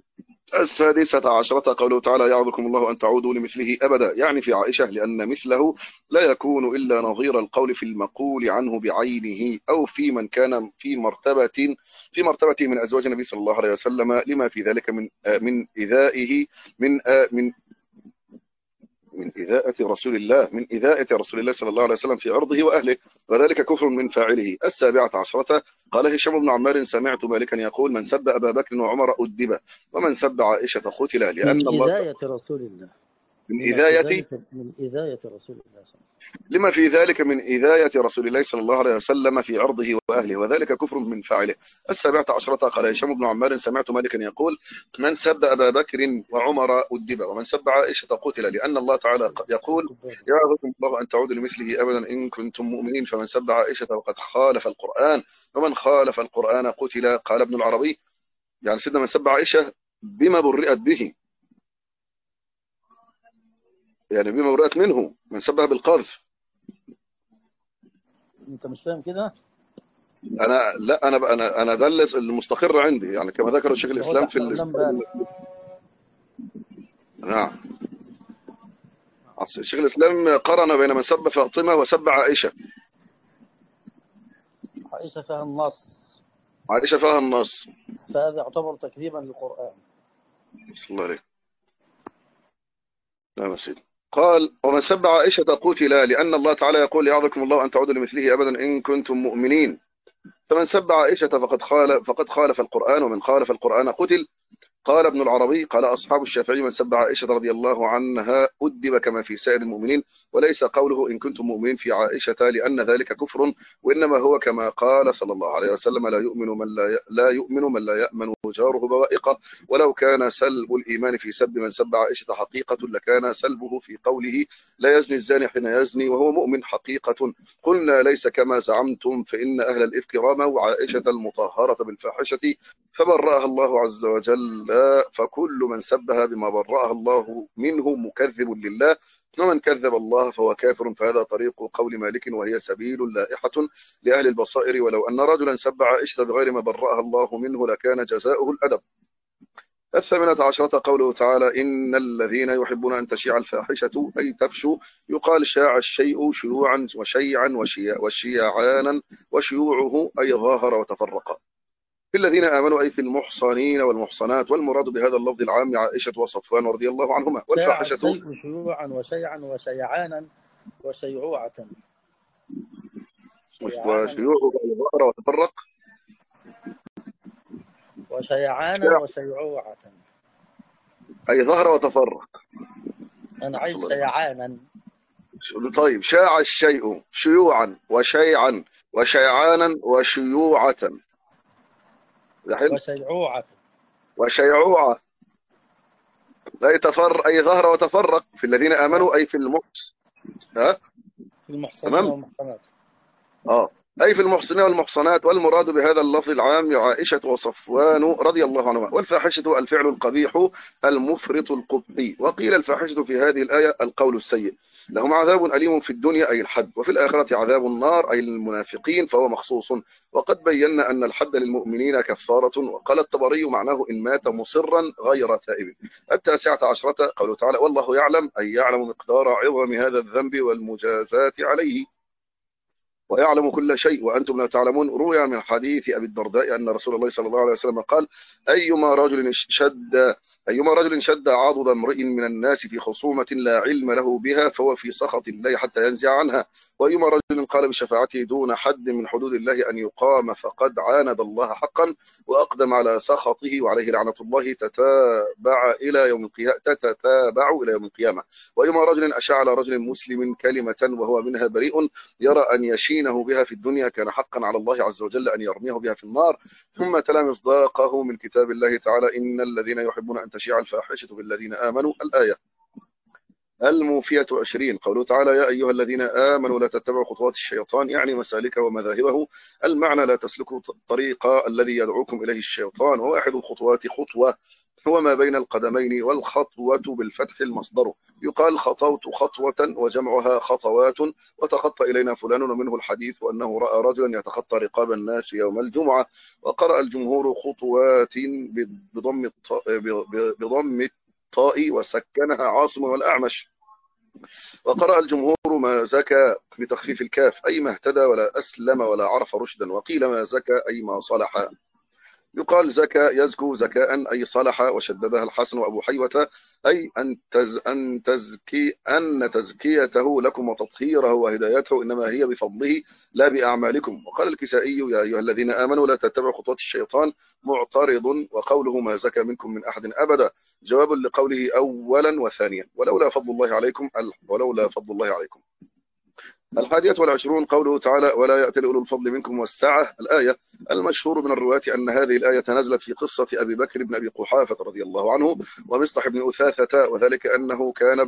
16 قوله تعالى: يعظكم الله أن تعودوا لمثله أبدا، يعني في عائشة، لأن مثله لا يكون إلا نظير القول في المقول عنه بعينه، أو في من كان في مرتبة من أزواج النبي صلى الله عليه وسلم، لما في ذلك من إيذائه من إذاءة رسول الله صلى الله عليه وسلم في عرضه وأهله، وذلك كفر من فاعله. 17 قال هشام بن عمار: سمعت مالكا يقول: من سب أبا بكر وعمر أدب، ومن سب عائشة قتل، لأن من إذاية رسول الله، من إذاية رسول الله لما في ذلك من إذاية رسول الله صلى الله عليه وسلم في عرضه وأهله، وذلك كفر من فاعله. 17 قال هشام بن عمار: سمعت مالكا يقول: من سب أبا بكر وعمر أدب، ومن سب عائشة قتل، لأن الله تعالى يقول: يعظكم الله أن تعودوا لمثله أبدا إن كنتم مؤمنين، فمن سب عائشة وقد خالف القرآن، ومن خالف القرآن قتل. قال ابن العربي: يعني سيدنا من سب عائشة بما برئت به، يعني بما برئت منه من سبها بالقذف. انت مش فاهم كده؟ انا ده المستقر عندي، يعني كما ذكر الشيخ اللي هو الاسلام في تحت قدام بالك. نعم. الشيخ الاسلام قارن بين من سب فاطمه وسب عائشه. عائشة فيها النص، عائشه فيها النص. فهذا يعتبر تكذيبا للقرآن. صلى الله عليه. نعم يا سيدي. قال ومن سب عائشه قتل، لان الله تعالى يقول يعظكم الله ان تعودوا لمثله ابدا ان كنتم مؤمنين. فمن سب عائشه فقد خالف القران، ومن خالف القران قتل. قال ابن العربي قال أصحاب الشافعي من سب عائشة رضي الله عنها أدب كما في سائر المؤمنين، وليس قوله إن كنتم مؤمنين في عائشة لأن ذلك كفر، وإنما هو كما قال صلى الله عليه وسلم لا يؤمن من لا يأمن جاره بوائقه. ولو كان سلب الإيمان في سب من سب عائشة حقيقة لكان سلبه في قوله لا يزني الزاني حين يزني وهو مؤمن حقيقة. قلنا ليس كما زعمتم، فإن أهل الإفك رموا عائشة المطهرة بالفاحشة فبرأها الله عز وجل، فكل من سبها بما برأها الله منه مكذب لله، ومن كذب الله فهو كافر. فهذا طريق قول مالك وهي سبيل لائحة لأهل البصائر. ولو أن رجلا سب عائشة بغير ما برأها الله منه لكان جزاؤه الأدب. 18 قوله تعالى إن الذين يحبون أن تشيع الفاحشة أي تفشو، يقال شاع الشيء شيوعا وشيعا وشيعانا، وشيوعه أي ظاهر وتفرق. في الذين آمنوا أي في المحصنين والمحصنات، والمراد بهذا اللفظ العام عائشة وصفوان رضي الله عنهما. شاع والفاحشة الشيء شيوعا وشيعا وشيعانا وشيعوعة. شيعانا وشيوعه أي ظهر وتفرق. وشيعانا وشيعوعة. أي ظهر وتفرق. أنا عايز شيعانا. طيب شاع الشيء شيوعا وشيعا وشيعانا وشيوعة وشيعوعة. وشيعوعة أي ظهر وتفرق. في الذين آمنوا أي في المحص. ها في المحصنين تمام. والمحصنات. أي في المحصنين والمحصنات، والمراد بهذا اللفظ العام عائشة وصفوان رضي الله عنهما. والفاحشة الفعل القبيح المفرط القبحي. وقيل الفاحشة في هذه الآية القول السيء. لهم عذاب أليم في الدنيا أي الحد، وفي الآخرة عذاب النار أي المنافقين فهو مخصوص. وقد بينا أن الحد للمؤمنين كفارة. وقال الطبري معناه إن مات مصرا غير تائب. 19 قوله تعالى والله يعلم أي يعلم مقدار عظم هذا الذنب والمجازات عليه، ويعلم كل شيء وأنتم لا تعلمون. روي من حديث أبي الدرداء أن رسول الله صلى الله عليه وسلم قال أيما رجل شد عضد امرئ من الناس في خصومة لا علم له بها فهو في سخط الله حتى ينزع عنها. وأيما رجل قال بشفاعته دون حد من حدود الله أن يقام فقد عاند الله حقا وأقدم على سخطه وعليه لعنة الله تتابع إلى يوم القيامة. وأيما رجل أشاع على رجل مسلم كلمة وهو منها بريء يرى أن يشينه بها في الدنيا كان حقا على الله عز وجل أن يرميه بها في النار. ثم تلا مصداقه من كتاب الله تعالى إن الذين يحبون أن تشيع الفاحشة بالذين آمنوا الآية الموفية 20. قوله تعالى يا أيها الذين آمنوا لا تتبعوا خطوات الشيطان، يعني مسالكه ومذاهبه. المعنى لا تسلكوا الطريق الذي يدعوكم إليه الشيطان. وواحد الخطوات خطوة هو ما بين القدمين، والخطوة بالفتح المصدر. يقال خطوت خطوة وجمعها خطوات. وتخطى إلينا فلان، ومنه الحديث وأنه رأى رجلا يتخطى رقاب الناس يوم الجمعة. وقرأ الجمهور خطوات بضم الطاء وسكنها عاصم والأعمش. وقرأ الجمهور ما زكى بتخفيف الكاف أي ما اهتدى ولا أسلم ولا عرف رشدا. وقيل ما زكى أي ما صلح. يقال زكى يزكو زكاء أي صلح، وشددها الحسن وأبو حيوة أي أن تزكيته لكم وتطهيره وهدايته إنما هي بفضله لا بأعمالكم. وقال الكسائي يا أيها الذين آمنوا لا تتبعوا خطوات الشيطان معترض. وقوله ما زكى منكم من أحد أبدا جواب لقوله أولا وثانيا ولولا فضل الله عليكم 21 قوله تعالى ولا يأتل أولو الفضل منكم والسعة الآية. المشهور من الرواة أن هذه الآية نزلت في قصة أبي بكر بن أبي قحافة رضي الله عنه ومصطح بن أثاثة، وذلك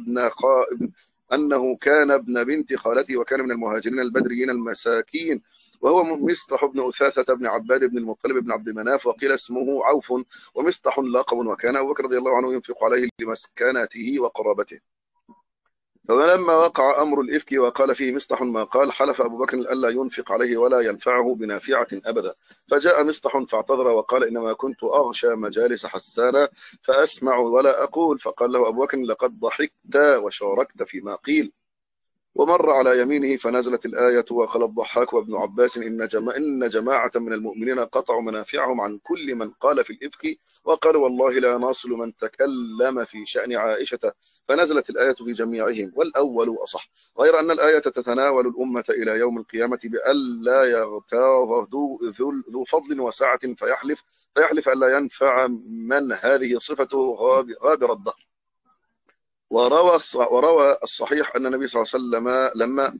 أنه كان ابن بنت خالته وكان من المهاجرين البدريين المساكين، وهو مصطح بن أثاثة بن عباد بن المطلب بن عبد مناف، وقيل اسمه عوف، ومصطح لقب، وكان أبو بكر رضي الله عنه ينفق عليه لمسكنته وقرابته. فلما وقع أمر الإفك وقال فيه مصطح ما قال، حلف أبو بكر ألا ينفق عليه ولا ينفعه بنافعة أبدا. فجاء مصطح فاعتذر وقال إنما كنت أغشى مجالس حسانا فأسمع ولا أقول. فقال له أبو بكر لقد ضحكت وشاركت فيما قيل. ومر على يمينه فنزلت الآية وقال الضحاك وابن عباس إن جماعة من المؤمنين قطعوا منافعهم عن كل من قال في الإفك، وقالوا والله لا ناصل من تكلم في شأن عائشة، فنزلت الآية في جميعهم والأول أصح، غير أن الآية تتناول الأمة إلى يوم القيامة بألا يغتاظ ذو فضل وسعة فيحلف ألا ينفع من هذه صفته غابر الدهر. وروى الصحيح أن النبي صلى الله عليه وسلم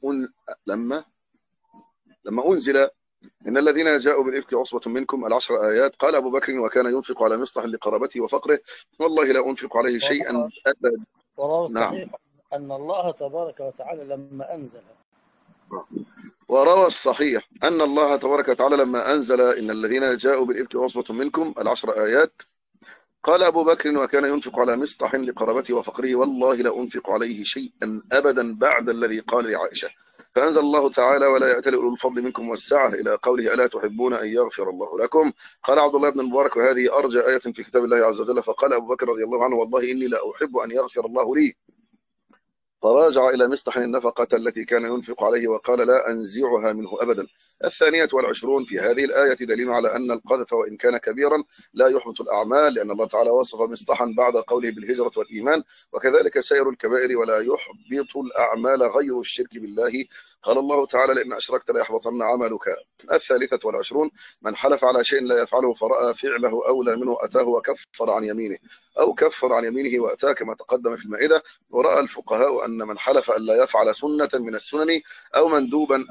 لما أنزل إن الذين جاءوا بالإفك عصبة منكم العشر آيات، قال أبو بكر وكان ينفق على مصطح لقرابته وفقره، والله لا أنفق عليه شيئا أبدا. وروى نعم. الصحيح أن الله تبارك وتعالى لما أنزل وروى الصحيح أن الله تبارك وتعالى لما أنزل إن الذين جاءوا بالإفك عصبة منكم العشر آيات، قال أبو بكر وكان ينفق على مصطح لقرابته وفقره، والله لا أنفق عليه شيئا أبدا بعد الذي قال لعائشة. فأنزل الله تعالى ولا يأتل أولو الفضل منكم والسعة إلى قوله ألا تحبون أن يغفر الله لكم. قال عبد الله بن المبارك وهذه أرجى آية في كتاب الله عز وجل، فقال أبو بكر رضي الله عنه والله إني لا أحب أن يغفر الله لي، فراجع إلى مصطح النفقة التي كان ينفق عليه وقال لا أنزعها منه أبدا. 22 في هذه الآية دليل على أن القذف وإن كان كبيرا لا يحبط الأعمال، لأن الله تعالى وصف مصطحا بعد قوله بالهجرة والإيمان، وكذلك سائر الكبائر ولا يحبط الأعمال غير الشرك بالله. قال الله تعالى لئن أشركت ليحبطن عملك. 23 من حلف على شيء لا يفعله فرأى فعله أولى منه أتاه وكفر عن يمينه، أو كفر عن يمينه وأتاه كما تقدم في المائدة. ورأى الفقهاء أن من حلف أن لا يفعل سنة من السنن أو مندوبا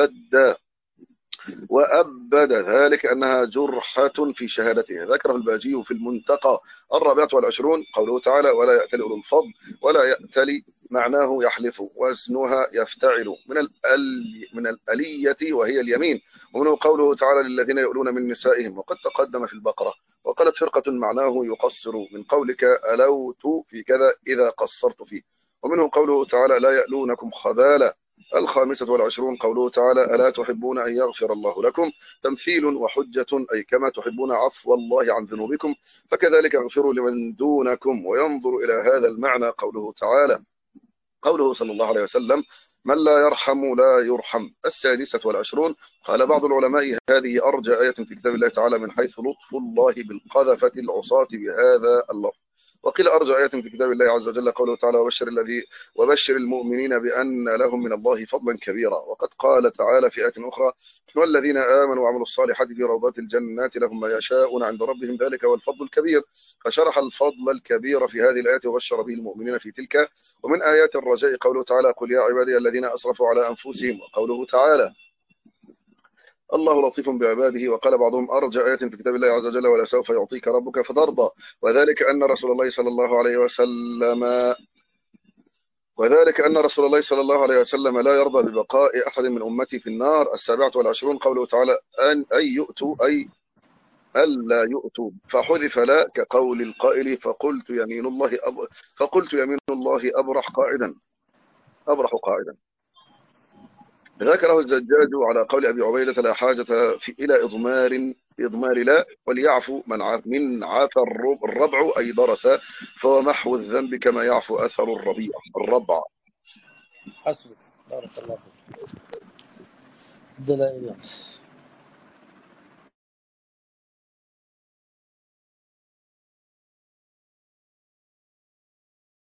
وأبد ذلك أنها جرحة في شهادته. ذكره الباجي في المنتقى. 24 قوله تعالى ولا يأتل أولو الفضل، ولا يأتل معناه يحلف، وزنها يفتعل من الألية وهي اليمين، ومنه قوله تعالى للذين يؤلون من نسائهم، وقد تقدم في البقرة. وقالت فرقة معناه يقصر من قولك ألوت في كذا إذا قصرت فيه، ومنه قوله تعالى لا يألونكم خبالا. 25 قوله تعالى ألا تحبون أن يغفر الله لكم، تمثيل وحجة، أي كما تحبون عفو الله عن ذنوبكم فكذلك اغفروا لمن دونكم. وينظر إلى هذا المعنى قوله تعالى قوله صلى الله عليه وسلم من لا يرحم لا يرحم. 26 قال بعض العلماء هذه أرجى آية في كتاب الله تعالى من حيث لطف الله بالقذفة العصاة بهذا اللفظ. وقيل أرجى آية في كتاب الله عز وجل قوله تعالى وبشر المؤمنين بأن لهم من الله فضلا كبيرا. وقد قال تعالى في آية أخرى والذين آمنوا وعملوا الصالحات في روضات الجنات لهم ما يشاءون عند ربهم ذلك والفضل الكبير. فشرح الفضل الكبير في هذه الآية وبشر به المؤمنين في تلك. ومن آيات الرجاء قوله تعالى قل يا عبادي الذين أسرفوا على أنفسهم، وقوله تعالى الله لطيف بعباده. وقال بعضهم أرجى آية في كتاب الله عز وجل ولسوف يعطيك ربك فترضى، وذلك أن رسول الله صلى الله عليه وسلم لا يرضى ببقاء أحد من أمتي في النار. 27 قوله تعالى ألا يؤتوا فحذف لا كقول القائل فقلت يمين الله أبرح قاعدا. ذكره الزجاج على قول أبي عبيدة لا حاجة إلى إضمار لا، وليعفو من عافى الربع أي درس، فهو محو الذنب كما يعفو أثر الربع. حسبك بارك الله فيك. دلائل